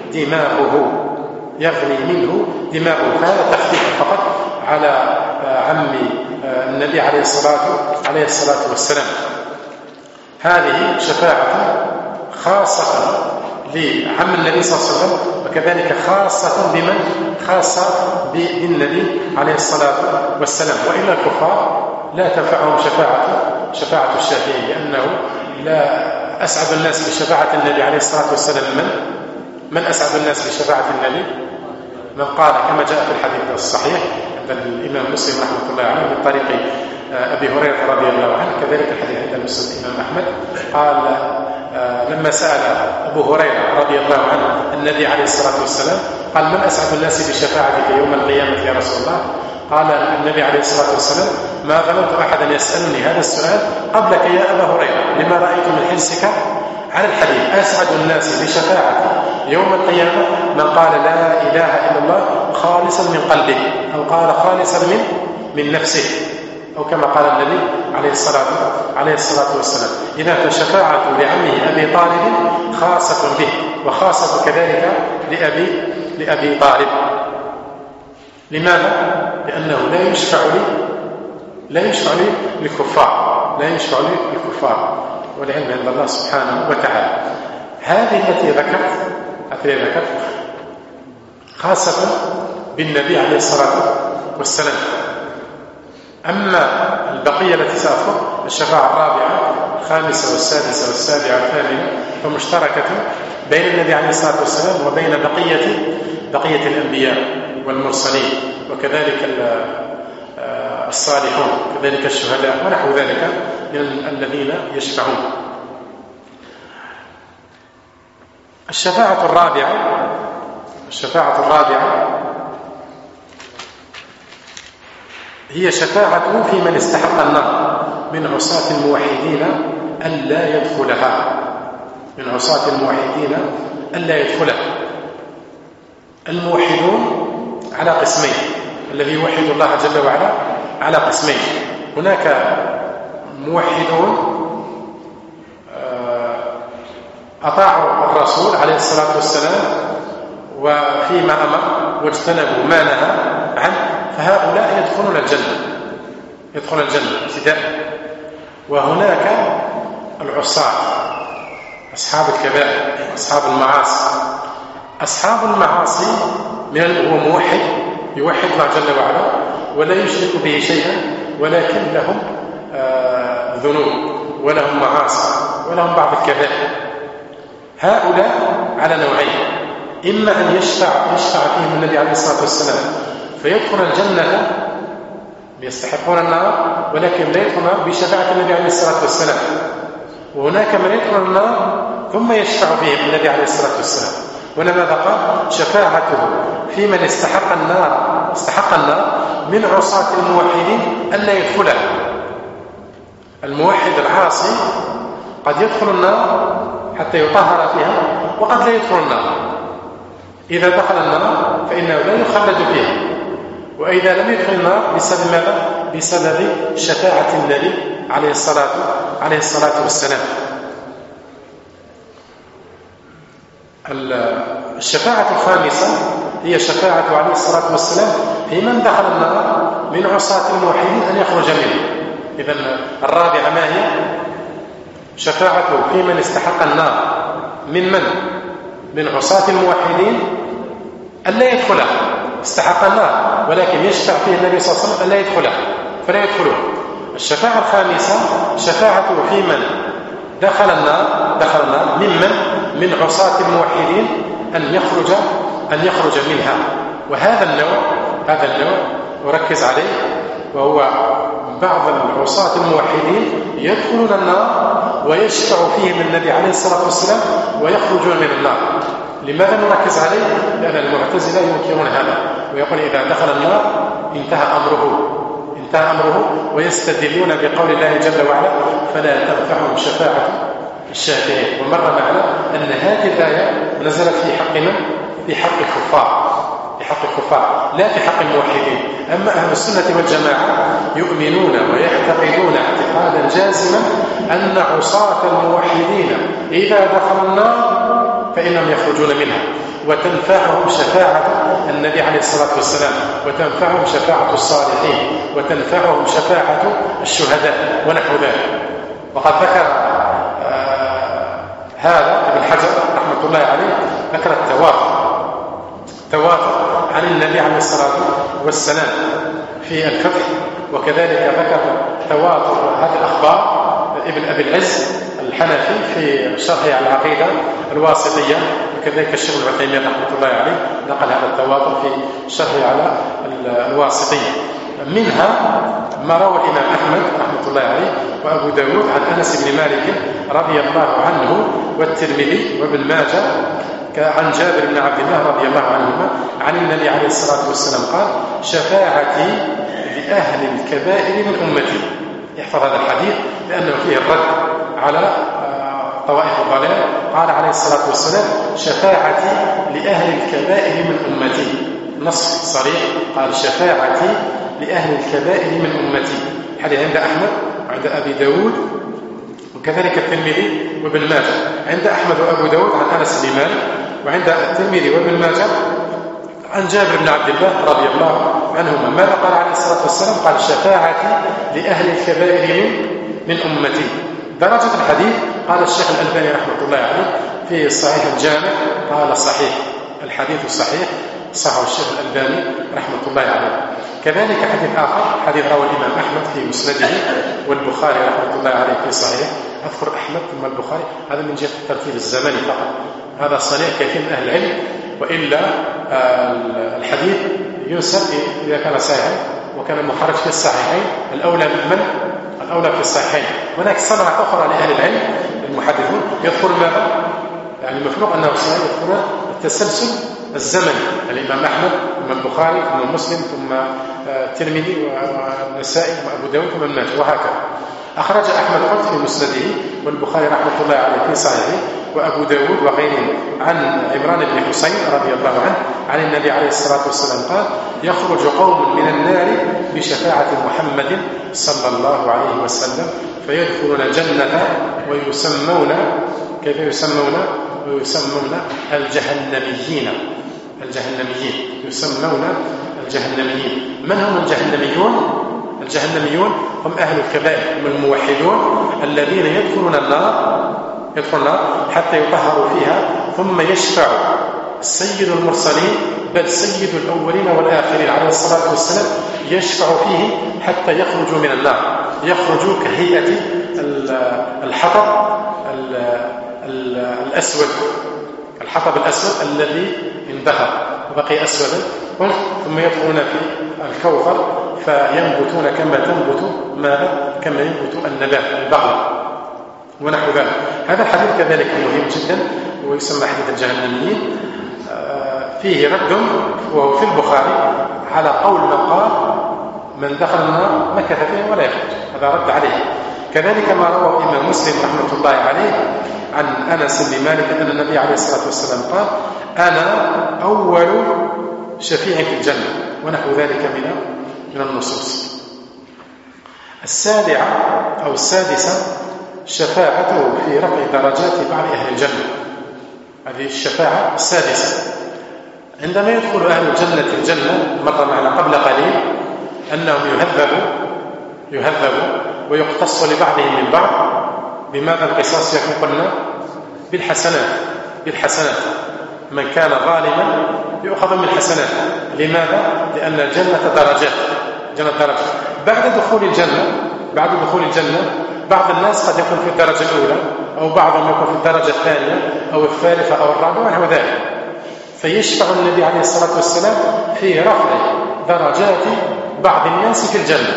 دماغه. فهذا تخفيف فقط على عم النبي عليه الصلاة والسلام. هذه شفاعة خاصة لعم النبي صلى الله عليه وسلم، وكذلك خاصة بالنبي عليه الصلاة والسلام. وإلا الكفار لا تنفعهم شفاعة الشافعين، لأنه لا أسعد الناس بشفاعة النبي عليه الصلاة والسلام. من أسعد الناس بشفاعة النبي؟ من قال كما جاء في الحديث الصحيح عند الإمام مسلم رحمه الله عليه من طريق أبي هريرة رضي الله عنه، كذلك الحديث عند مسلم الإمام أحمد، قال لما سأل أبو هريرة رضي الله عنه النبي عليه الصلاة والسلام قال: من أسعد الناس بشفاعتك يوم القيامة يا رسول الله؟ قال النبي عليه الصلاة والسلام: ما ظننت أحدا يسألني هذا السؤال قبلك يا أبا هريرة، لما رأيت من حرصك على الحديث. أسعد الناس بشفاعتي يوم القيامة من قال لا إله إلا الله خالصا من قلبه، أو قال خالصا من نفسه، أو كما قال النبي عليه الصلاة والسلام. إذا فشفاعة لعمه أبي طالب خاصة به، وخاصة كذلك لأبي طالب. لماذا؟ لأنه لا يشفع لي للكفار، والعلم عند الله سبحانه وتعالى. هذه التي ذكرت خاصة بالنبي عليه الصلاة والسلام. أما البقية التي سأذكر الشفاعة الرابعة الخامسة والسادسة والسابعة والثامنة فمشتركة بين النبي عليه الصلاة والسلام وبين بقية الأنبياء والمرسلين، وكذلك الصالحون، كذلك الشهداء ونحو ذلك من الذين يشفعون. الشفاعة الرابعة هي شفاعته في من استحق النار من عصاة الموحدين ألا يدخلها. الموحدون على قسمين، الذي يوحد الله جل وعلا على قسمين. هناك موحدون أطاعوا الرسول عليه الصلاة والسلام وفيما أمر واجتنبوا ما نهى عنه، فهؤلاء يدخلون الجنة ابتداء. وهناك العصاة أصحاب الكبائر، أصحاب المعاصي من هو موحد يوحد الله جل وعلا ولا يشرك به شيئا، ولكن لهم ذنوب ولهم معاصي ولهم بعض الكبائر. هؤلاء على نوعين: إما أن يشفع فيهم النبي عليه الصلاة والسلام فيدخل الجنة يستحقون النار، ولكن لا يدخلون بشفاعة النبي عليه الصلاة والسلام. وهناك من يدخل النار ثم يشفع فيهم النبي عليه الصلاة والسلام. ولماذا قال شفاعته في من استحق النار من عصاة الموحدين ألا يدخلها؟ الموحد العاصي قد يدخل النار حتى يطهر فيها، وقد لا يدخل النار. إذا دخل النار فإنه لا يخلد فيها، وإذا لم يدخل النار بسبب ماذا؟ بسبب شفاعة النبي عليه الصلاة والسلام. الشفاعة الخامسة هي شفاعة عليه الصلاة والسلام في من دخل النار من عصاة الموحدين أن يخرج منه. إذن الرابعة ما هي؟ شفاعته في من استحق النار من عصاة الموحدين أن لا يدخلها، استحق النار ولكن يشفع فيه النبي صلى الله عليه وسلم أن لا يدخلها فلا يدخله. الشفاعة الخامسة شفاعته في من دخل النار من عصاة الموحدين أن يخرج منها. وهذا النوع أركز عليه، وهو بعض العصاة الموحدين يدخلون النار ويشفع فيهم النبي عليه الصلاة والسلام ويخرجون من النار. لماذا نركز عليه؟ لأن المعتزلة ينكرون هذا ويقول إذا دخل النار انتهى أمره، ويستدلون بقول الله جل وعلا فلا تنفعهم شفاعة الشافعين. ومر معنا أن هذه الآية نزلت في حق من؟ في حق الكفار لا في حق الموحدين. أما أهل السنة والجماعة يؤمنون ويعتقدون اعتقادا جازما أن عصاة الموحدين إذا دخلوا النار فإنهم يخرجون منها، وتنفعهم شفاعة النبي عليه الصلاة والسلام، وتنفعهم شفاعة الصالحين، وتنفعهم شفاعة الشهداء ونحو ذلك. وقد ذكر هذا ابن حجر رحمة الله عليه، ذكر التواتر عن النبي عليه الصلاة والسلام في الفتح، وكذلك ذكر تواتر هذه الأخبار ابن أبي العز الحنفي في شرحه على العقيدة الواسطية، وكذلك الشيخ العثيمين رحمة الله عليه نقل هذا التواتر في شرحه على الواسطية. منها ما روى الإمام أحمد رحمة الله عليه وأبو داود عن أنس بن مالك رضي الله عنه والترمذي وابن ماجه عن جابر بن عبد الله رضي الله عنهما عن النبي عليه الصلاة والسلام قال شفاعتي لأهل الكبائر من أمتي. يحفظ هذا الحديث لأنه فيه الرد على طوائف الضلال. قال عليه الصلاة والسلام شفاعتي لأهل الكبائر من أمتي، نص صريح، قال شفاعتي لأهل الكبائر من أمتي. حديث عند أحمد وعند أبي داود وكذلك الترمذي وابن ماجه. عند أحمد وأبو داود عن أنس بن مالك، وعند الترمذي وابن ماجه عن جابر بن عبد الله رضي الله عنهما. ماذا قال عليه الصلاة والسلام؟ قال شفاعتي لأهل الكبائر من أمتي. درجة الحديث قال الشيخ الألباني رحمة الله عليه في صحيح الجامع قال صحيح، الحديث صحيح، صححه الشيخ الألباني رحمة الله عليه. كذلك حديث آخر، حديث رواه الإمام أحمد في مسنده والبخاري رحمة الله عليه في صحيح. أذكر أحمد ثم البخاري، هذا من جهة الترتيب الزمني فقط، هذا صنيع كثير من أهل العلم، وإلا الحديث ينسب إذا كان صحيحا وكان مخرج في الصحيحين الأولى في الصحيحين. هناك صنعة أخرى لأهل العلم المحدثون يذكر ماذا؟ يعني المفروض أنه صحيح يذكر التسلسل الزمني، الإمام أحمد ثم البخاري ثم مسلم ثم الترمذي والنسائي وأبو داود ثم ماجه وهكذا. أخرج أحمد قط في مسنده والبخاري رحمة الله عليه في صحيحه وأبو داود وغيره عن عمران بن حسين رضي الله عنه عن النبي عليه الصلاة والسلام قال يخرج قوم من النار بشفاعة محمد صلى الله عليه وسلم فيدخلون الجنة ويسمون كيف ويسمون الجهنميين يسمون الجهنميين. من هم الجهنميون؟ الجهنميون هم أهل الكبائر، هم الموحدون الذين يدخلون النار حتى يطهروا فيها، ثم يشفع سيد المرسلين بل سيد الأولين والآخرين عليه الصلاة والسلام يشفع فيه حتى يخرجوا من النار، يخرجوا كهيئة الحطب الأسود الذي اندثر وبقي أسودا، ثم يدخلون في الكوثر فينبتون كما ينبت النبات البقل ونحو ذلك. هذا الحديث كذلك مهم جدا ويسمى حديث الجهنميين. فيه رد وهو في البخاري على قول من قال من دخل النار مكث فيها ولا يخرج، هذا رد عليه. كذلك ما روى الإمام مسلم رحمة الله عليه عن أنس بن مالك أن النبي عليه الصلاة والسلام قال: أنا أول شفيع في الجنة، ونحو ذلك من النصوص. السابعة أو السادسة شفاعته في رفع درجات بعض أهل الجنة. هذه الشفاعة السادسة. عندما يدخل أهل الجنة مر معنا قبل قليل أنهم يهذبوا ويقتص لبعضهم من بعض. بماذا القصاص؟ يكون قلنا بالحسنات. من كان ظالما يؤخذ من حسناته. لماذا؟ لأن الجنة درجات. بعد دخول الجنة بعض الناس قد يكون في الدرجة الأولى، أو بعضهم يكون في الدرجة الثانية أو الثالثة أو الرابعة ونحو ذلك، فيشفع النبي عليه الصلاة والسلام في رفع درجات بعض الناس في الجنة.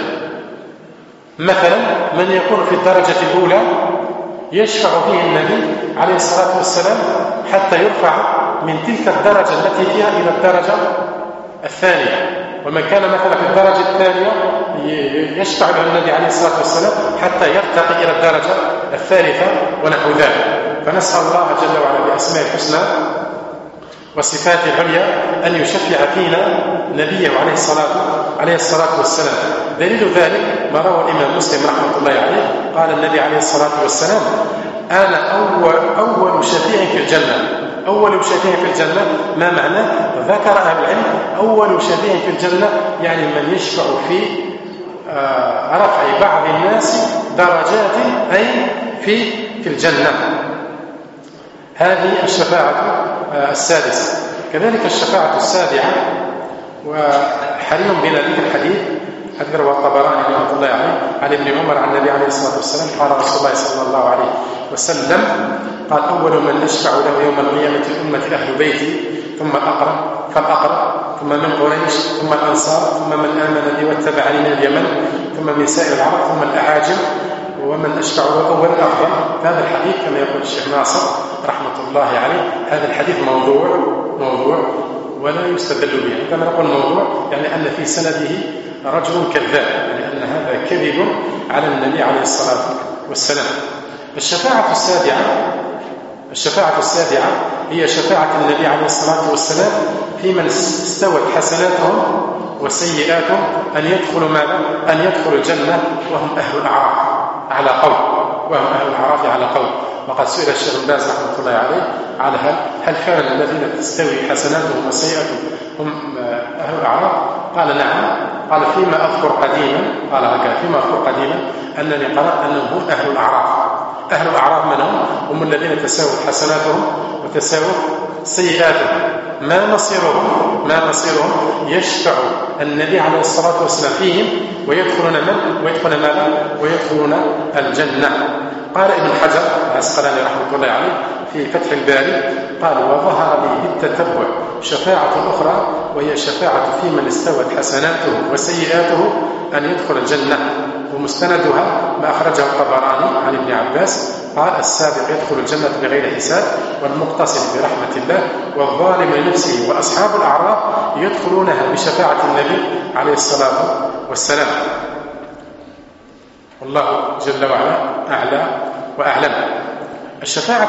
مثلا من يكون في الدرجة الأولى يشفع فيه النبي عليه الصلاة والسلام حتى يرفع من تلك الدرجة التي فيها إلى الدرجة الثانية. ومن كان مثلا في الدرجة الثانية يشفع له النبي عليه الصلاة والسلام حتى يرتقي إلى الدرجة الثالثة ونحو ذلك. فنسأل الله جل وعلا بأسماء الحسنى وصفات العليا أن يشفع فينا نبيه عليه الصلاة والسلام. دليل ذلك ما روى الإمام مسلم رحمة الله عليه، قال النبي عليه الصلاة والسلام: أنا أول شفيع في الجنة. أول شفيع في الجنة ما معناه؟ ذكر أهل العلم أول شفيع في الجنة يعني من يشفع في رفع بعض الناس درجات أي في الجنة. هذه الشفاعة السادسة. كذلك الشفاعة السابعة، وحري بنا ذكر الحديث رواه الطبراني رحمه الله عليه عن ابن عمر عن النبي عليه الصلاة والسلام قال رسول الله صلى الله عليه وسلم قال: أول من أشفع له يوم القيامة الأمة أهل بيتي، ثم الأقرب فالأقرب، ثم من قريش، ثم الأنصار، ثم من آمن بي واتبعني من اليمن، ثم من سائر العرب، ثم الأعاجم، ومن أشفع له أول الأفضل. هذا الحديث كما يقول الشيخ ناصر رحمة الله عليه هذا الحديث موضوع ولا يستدل به. عندما نقول موضوع يعني أن في سنده رجل كذاب، يعني أن هذا كذب على النبي عليه الصلاة والسلام. الشفاعة السابعة هي شفاعة النبي عليه الصلاة والسلام في من استوت حسناتهم وسيئاتهم أن يدخلوا الجنة وهم أهل الأعراف على قول. وقد سئل الشيخ بن باز رحمه الله عليه هل كان الذين تستوي حسناتهم وسيئاتهم هم أهل الأعراف؟ قال نعم. قال فيما أذكر قديما أنني قرأت أنهم هم أهل الأعراف. أهل الأعراف من هم الذين تساوت حسناتهم وتساوت سيئاتهم. ما مصيرهم يشفع النبي عليه الصلاة والسلام فيهم ويدخلون الجنة. قال ابن حجر العسقلاني رحمه الله عليه في فتح الباري قال: وظهر لي بالتتبع شفاعة أخرى، وهي شفاعة في من استوت حسناته وسيئاته أن يدخل الجنة، ومستندها ما أخرجه الطبراني عن ابن عباس قال: السابق يدخل الجنة بغير حساب، والمقتصد برحمة الله، والظالم لنفسه وأصحاب الأعراف يدخلونها بشفاعة النبي عليه الصلاة والسلام. والله جل وعلا أعلى وأعلم. الشفاعة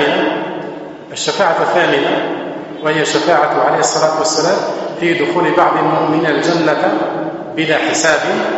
الثامنة وهي شفاعة عليه الصلاة والسلام في دخول بعض المؤمنين الجنة بلا حساب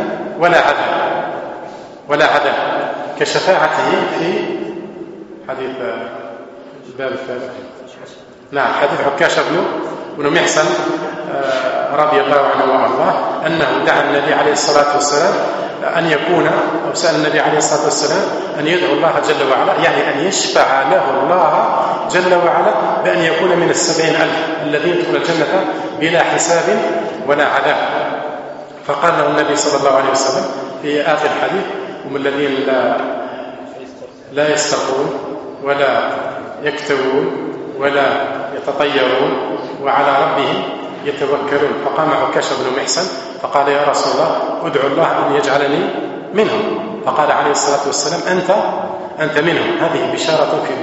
ولا عذاب كشفاعته في حديث الباب الثالث. نعم، حديث عكاشة بن محصن رضي الله عنه وارضاه أنه دعا النبي عليه الصلاة والسلام أن يكون، أو سأل النبي عليه الصلاة والسلام أن يدعو الله جل وعلا، يعني أن يشفع له الله جل وعلا بأن يكون من 70,000 الذين يدخلون الجنة بلا حساب ولا عذاب. فقال له النبي صلى الله عليه وسلم في آخر الحديث: هم الذين لا يسترقون ولا يكتوون ولا يتطيرون وعلى ربهم يتوكلون. فقام عكاشة بن محصن فقال: يا رسول الله ادعو الله أن يجعلني منهم. فقال عليه الصلاة والسلام: أنت منهم. هذه بشارة في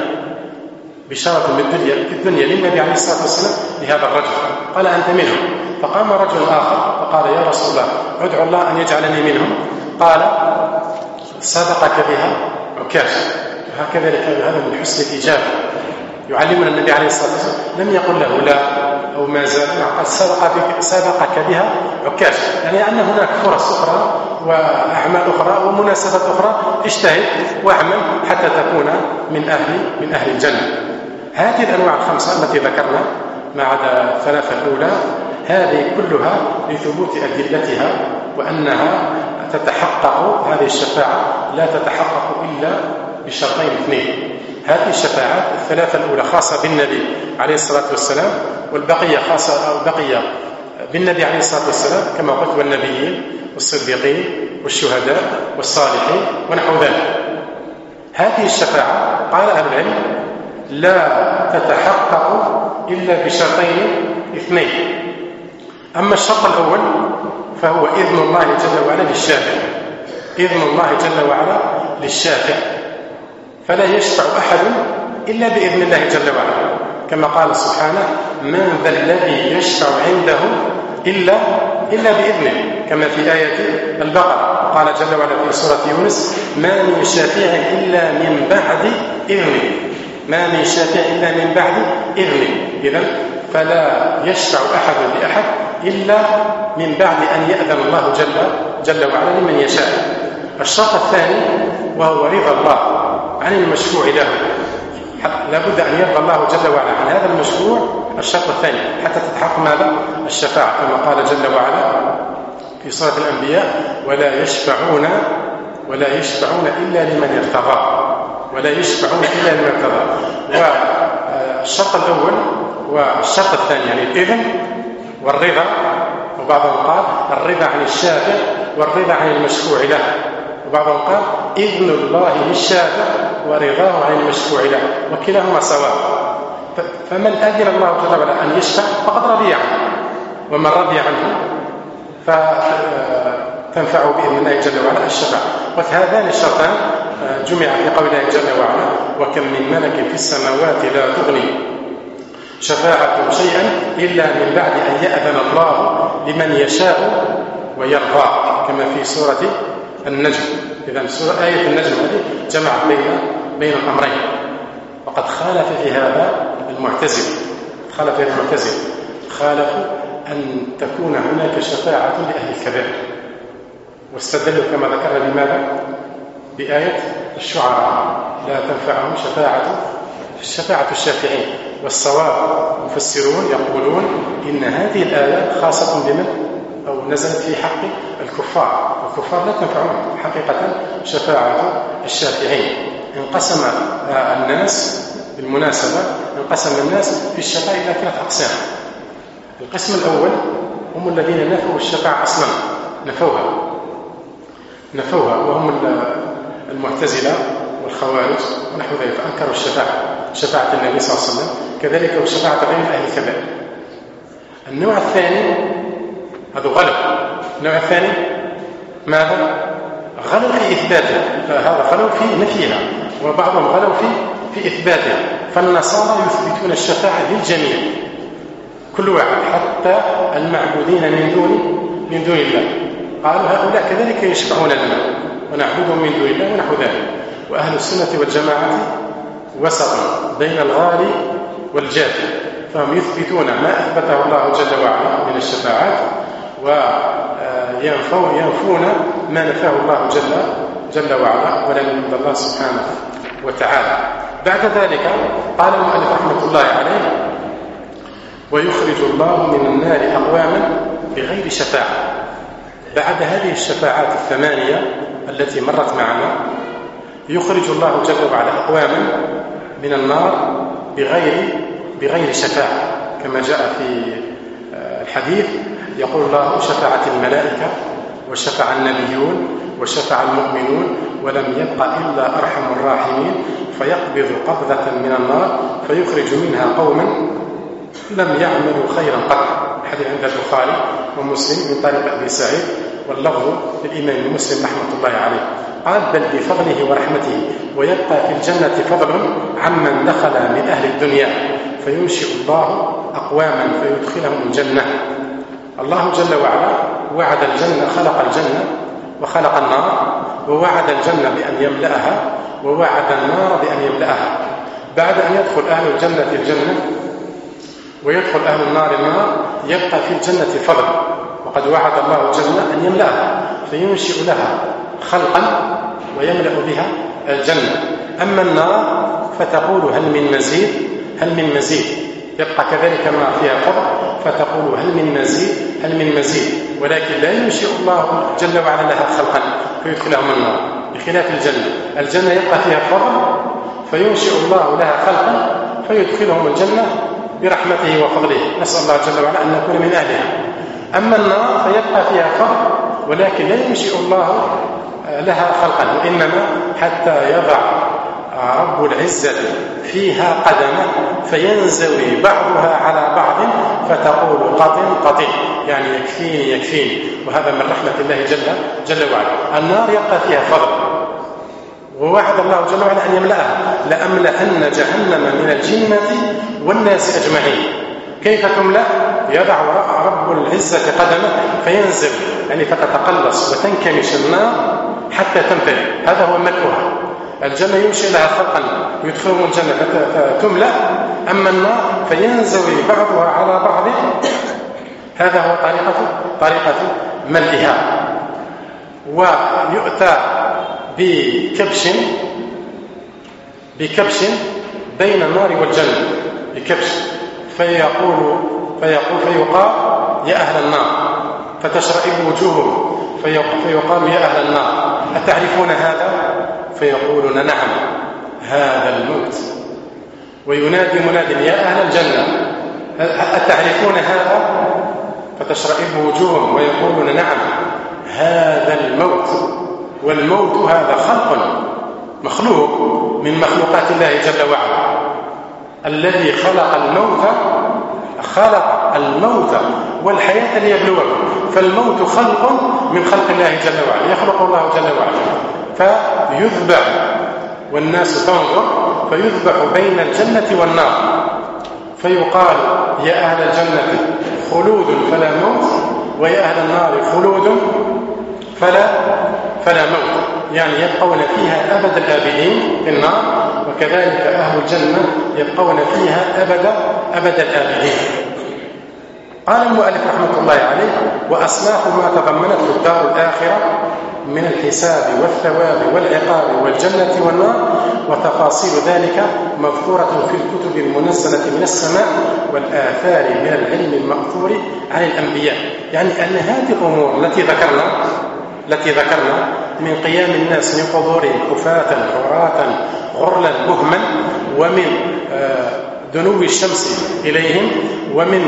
الدنيا للنبي عليه الصلاة والسلام لهذا الرجل، قال: أنت منهم. فقام رجل آخر فقال: يا رسول الله ادعو الله أن يجعلني منهم. قال: سبقك بها عكاشة. هكذا هذا من حسن الإجابة. يعلمنا النبي عليه الصلاة والسلام لم يقل له لا أو ما زال، قد سبقك بها عكاش، يعني أن هناك فرص أخرى وأعمال أخرى ومناسبات أخرى، اجتهد واعمل حتى تكون من أهل الجنة. هذه الأنواع الخمسة التي ذكرنا ما عدا الثلاثة الأولى، هذه كلها لثبوت أدلتها وأنها تتحقق، هذه الشفاعة لا تتحقق إلا بشرطين اثنين. هذه الشفاعات الثلاثة الأولى خاصة بالنبي عليه الصلاة والسلام، والبقية خاصة أو بقية بالنبي عليه الصلاة والسلام كما قلت، والنبيين والصديقين والشهداء والصالحين ونحو ذلك. هذه الشفاعة قال أهل العلم لا تتحقق إلا بشرطين اثنين. أما الشرط الأول فهو إذن الله جل وعلا للشافع، إذن الله جل وعلا للشافع، فلا يشفع أحد إلا بإذن الله جل وعلا، كما قال سبحانه من ذا الذي يشفع عنده إلا بإذنه، كما في آية البقرة قال جل وعلا في سورة يونس ما من شافع إلا من بعد إذنه، ما من شافع إلا من بعد إذنه. إذن فلا يشفع أحد لأحد إلا من بعد أن يأذن الله جل وعلا لمن يشاء. الشرط الثاني وهو رضا الله عن المشفوع له، لا بد أن يرضى الله جل وعلا عن هذا المشفوع، الشرط الثاني حتى تتحقق ماذا؟ الشفاعة، كما قال جل وعلا في سورة الأنبياء ولا يشفعون إلا لمن ارتضى، ولا يشفعون إلا لمن ارتضى. والشرط الأول والشرط الثاني يعني الإذن والرضا، وبعضهم قال الرضا عن الشافع والرضا عن المشفوع له، وبعضهم قال إذن الله للشافع ورضاه عن المشفوع له، وكلاهما سواء. فمن أذن الله جل وعلا أن يشفع فقد رضي عنه، ومن رضي عنه فتنفعه بإذن الله جل وعلا الشفاعة. وهذان الشرطان جمع في قول الله جل وعلا وكم من ملك في السماوات لا تغني شفاعة شيئا إلا من بعد أن يأذن الله لمن يشاء ويرضى، كما في سورة النجم. إذا آية النجم هذه جمعت بين الأمرين. وقد خالف في هذا المعتزلة، خالفوا أن تكون هناك شفاعة لأهل الكبائر، واستدلوا كما ذكرنا بماذا؟ بآية الشعراء لا تنفعهم شفاعة الشافعين. والصواب مفسرون يقولون إن هذه الآية خاصة بمن؟ أو نزلت في حق الكفار، والكفار لا تنفعهم حقيقة شفاعة الشافعين. انقسم الناس بالمناسبة في الشفاعة إلى 3 أقسام. القسم الأول هم الذين نفوا الشفاعة أصلا، نفوها وهم المعتزلة والخوارج ونحو ذلك، فأنكروا شفاعة النبي صلى الله عليه وسلم، كذلك وشفاعة غير أهل الكبائر. النوع الثاني هذا غلو. النوع الثاني ماذا؟ غلو في إثباته، فهذا غلو في نفيها، وبعضهم غلو في إثباته. فالنصارى يثبتون الشفاعة للجميع، كل واحد حتى المعبودين من دون الله، قالوا هؤلاء كذلك يشفعون لنا ونعبدهم من دون الله ونحو ذلك. وأهل السنة والجماعة وسط بين الغالي والجافي، فهم يثبتون ما أثبته الله جل وعلا من الشفاعات، وينفون ما نفاه الله جل وعلا ولم يرضى الله سبحانه وتعالى. بعد ذلك قال المؤلف رحمة الله عليه ويخرج الله من النار أقواما بغير شفاعة. بعد هذه الشفاعات 8 التي مرت معنا يخرج الله جل وعلا أقواما من النار بغير شفاعة، كما جاء في الحديث يقول الله شفعت الملائكة وشفع النبيون وشفع المؤمنون ولم يبق إلا أرحم الراحمين فيقبض قبضة من النار فيخرج منها قوما لم يعملوا خيرا قط. الحديث عند البخاري ومسلم من طريق أبي سعيد، واللفظ للإمام مسلم رحمة الله عليه. قال بل بفضله ورحمته ويبقى في الجنة فضل عمن دخل من أهل الدنيا فينشئ الله أقواما فيدخلهم الجنة. الله جل وعلا وعد الجنة، خلق الجنة وخلق النار، ووعد الجنة بأن يملأها ووعد النار بأن يملأها. بعد أن يدخل أهل الجنة الجنة ويدخل أهل النار النار يبقى في الجنة فضل، وقد وعد الله الجنة أن يملأها، فينشئ لها خلقا ويملأ بها الجنة. أما النار فتقول هل من مزيد، هل من مزيد، يبقى كذلك ما فيها فضل فتقول هل من مزيد، هل من مزيد، ولكن لا ينشئ الله جل وعلا لها خلقا فيدخلهم النار، بخلاف الجنة. الجنة يبقى فيها فضل فينشئ الله لها خلقا فيدخلهم الجنة برحمته وفضله، نسأل الله جل وعلا أن نكون من أهلها. أما النار فيبقى فيها فضل ولكن لا ينشئ الله لها خلقا، وإنما حتى يضع رب العزة فيها قدمه فينزوي بعضها على بعض فتقول قطن قطن، يعني يكفيني يكفيني، وهذا من رحمة الله جل وعلا. النار يبقى فيها فضل، ووعد الله جل وعلا أن يملأها، لأملأن جهنم من الجنة والناس أجمعين. كيف تملأ؟ يضع رب العزة قدمه فينزل، يعني فتتقلص وتنكمش النار حتى تمتلئ، هذا هو ملؤها. الجنة ينشئ لها خلقا يدخلهم الجنة فتملأ، أما النار فينزوي بعضها على بعض، هذا هو طريقة ملئها. ويؤتى بكبش بين النار والجنة، بكبش فيقال يا أهل النار، فتشرئب وجوههم فيقال يا أهل النار أتعرفون هذا؟ فيقولون نعم هذا الموت. وينادي مناد يا أهل الجنة أتعرفون هذا؟ فتشرئب وجوههم ويقولون نعم هذا الموت. والموت هذا خلق مخلوق من مخلوقات الله جل وعلا، الذي خلق الموت والحياة ليبلوكم، فالموت خلق من خلق الله جل وعلا، يخلق الله جل وعلا فيذبح والناس تنظر، فيذبح بين الجنة والنار، فيقال يا أهل الجنة خلود فلا موت، ويا أهل النار خلود فلا موت، يعني يبقون فيها أبد الآبدين في النار، وكذلك أهل الجنة يبقون فيها أبد الآبدين. قال المؤلف رحمة الله عليه: وأصناف ما تضمنته الدار الآخرة من الحساب والثواب والعقاب والجنة والنار، وتفاصيل ذلك مذكورة في الكتب المنزلة من السماء والآثار من العلم المأثور عن الأنبياء. يعني أن هذه الأمور التي ذكرنا من قيام الناس من قبورهم حفاة عراة غرلا بهما، ومن دنو الشمس إليهم، ومن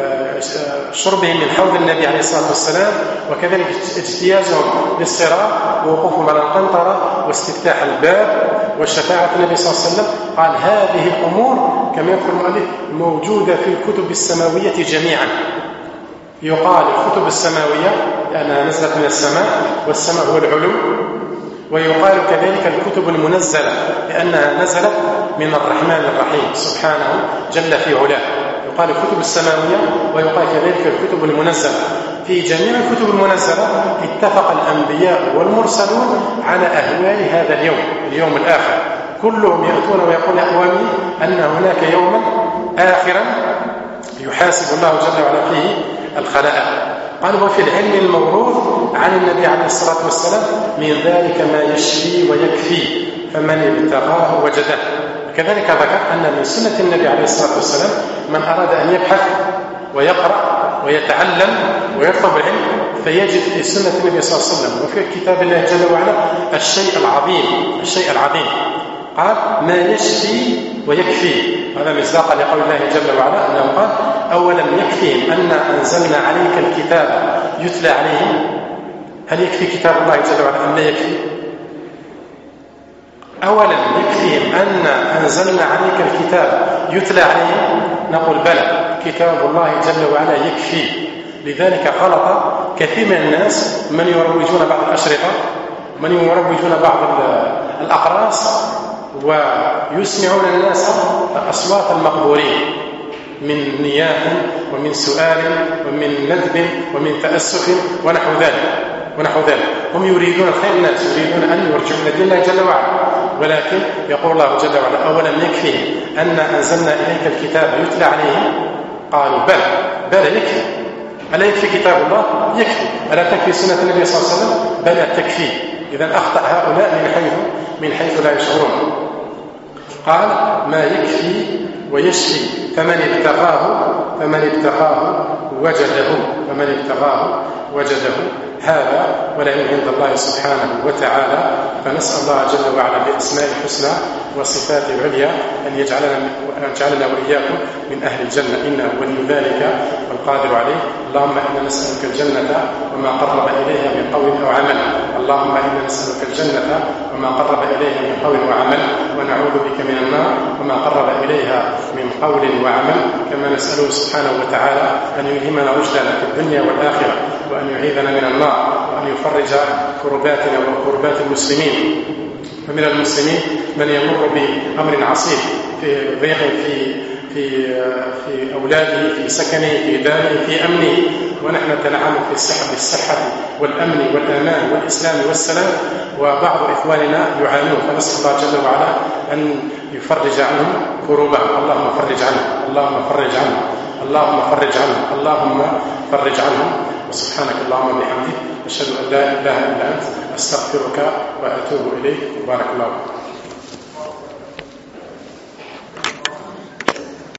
شربهم من حوض النبي عليه الصلاة والسلام، وكذلك اجتيازهم للصراط ووقوفهم على القنطرة واستفتاح الباب والشفاعة النبي صلى الله عليه وسلم. قال هذه الأمور كما يذكر المؤلف موجودة في الكتب السماوية جميعا. يقال الكتب السماوية لأنها نزلت من السماء، والسماء هو العلو، ويقال كذلك الكتب المنزلة لأنها نزلت من الرحمن الرحيم سبحانه جل في علاه. يقال الكتب السماوية ويقال كذلك الكتب المنزلة. في جميع الكتب المنزلة اتفق الأنبياء والمرسلون على أهوال هذا اليوم الآخر، كلهم يأتون ويقول أقوامي أن هناك يوما آخرا يحاسب الله جل وعلا فيه الخلائق. قال وفي العلم الموروث عن النبي عليه الصلاة والسلام من ذلك ما يشفي ويكفي، فمن ابتغاه وجده. كذلك ذكر أن من سنة النبي عليه الصلاة والسلام من أراد أن يبحث ويقرأ ويتعلم ويطلب العلم فيجد في سنة النبي صلى الله عليه وسلم وفي كتاب الله جل وعلا الشيء العظيم. قال ما يشفي ويكفي، هذا مصداقا لقول الله جل وعلا أنه قال أولم يكفيهم أن أنزلنا عليك الكتاب يتلى عليهم. هل يكفي كتاب الله جل وعلا أم لا يكفي؟ أولم يكفيهم أن أنزلنا عليك الكتاب يتلى عليهم؟ نقول بلى، كتاب الله جل وعلا يكفي. لذلك غلط كثير من الناس من يروجون بعض الأشرطة، من يروجون بعض الأقراص، ويسمعون الناس أصوات المقبورين من نياح ومن سؤال ومن ندب ومن تأسف ونحو ذلك. هم يريدون خير الناس، يريدون أن يرجعوا إلى دين الله جل وعلا، ولكن يقول الله جل وعلا أولم يكفي أن أنزلنا إليك الكتاب يتلى عليهم قالوا بلى يكفي. ألا يكفي كتاب الله؟ يكفي. ألا تكفي سنة النبي صلى الله عليه وسلم؟ بلى تكفي. إذن أخطأ هؤلاء من حيث لا يشعرون. قال ما يكفي ويشفي فمن ابتغاه وجده هذا والعلم عند الله سبحانه وتعالى. فنسأل الله جل وعلا بأسماء الحسنى وصفاته العليا أن يجعلنا وإياكم من أهل الجنة، إنه ولي ذلك والقادر عليه. اللهم إنا نسألك الجنة وما قرب إليها من قول أو عمل. اللهم إنا نسألك الجنة وما قرب إليها من قول وعمل، ونعوذ بك من النار وما قرب إليها من قول وعمل. كما نسأله سبحانه وتعالى أن يلهمنا رشدنا في الدنيا والآخرة، وأن يعيذنا من النار، وأن يفرج كرباتنا وكربات المسلمين. فمن المسلمين من يمر بأمر عصيب، في ضيق في أولاده، في سكنه، في داره، في أمنه، ونحن نتنعم في الصحة والأمن والأمان والإسلام والسلام، وبعض إخواننا يعانون. فنسأل الله جل وعلا أن يفرج عنهم كروبهم. اللهم فرج عنهم. وسبحانك اللهم وبحمدك أشهد أن لا إله إلا أنت أستغفرك وأتوب إليك. بارك الله فيك.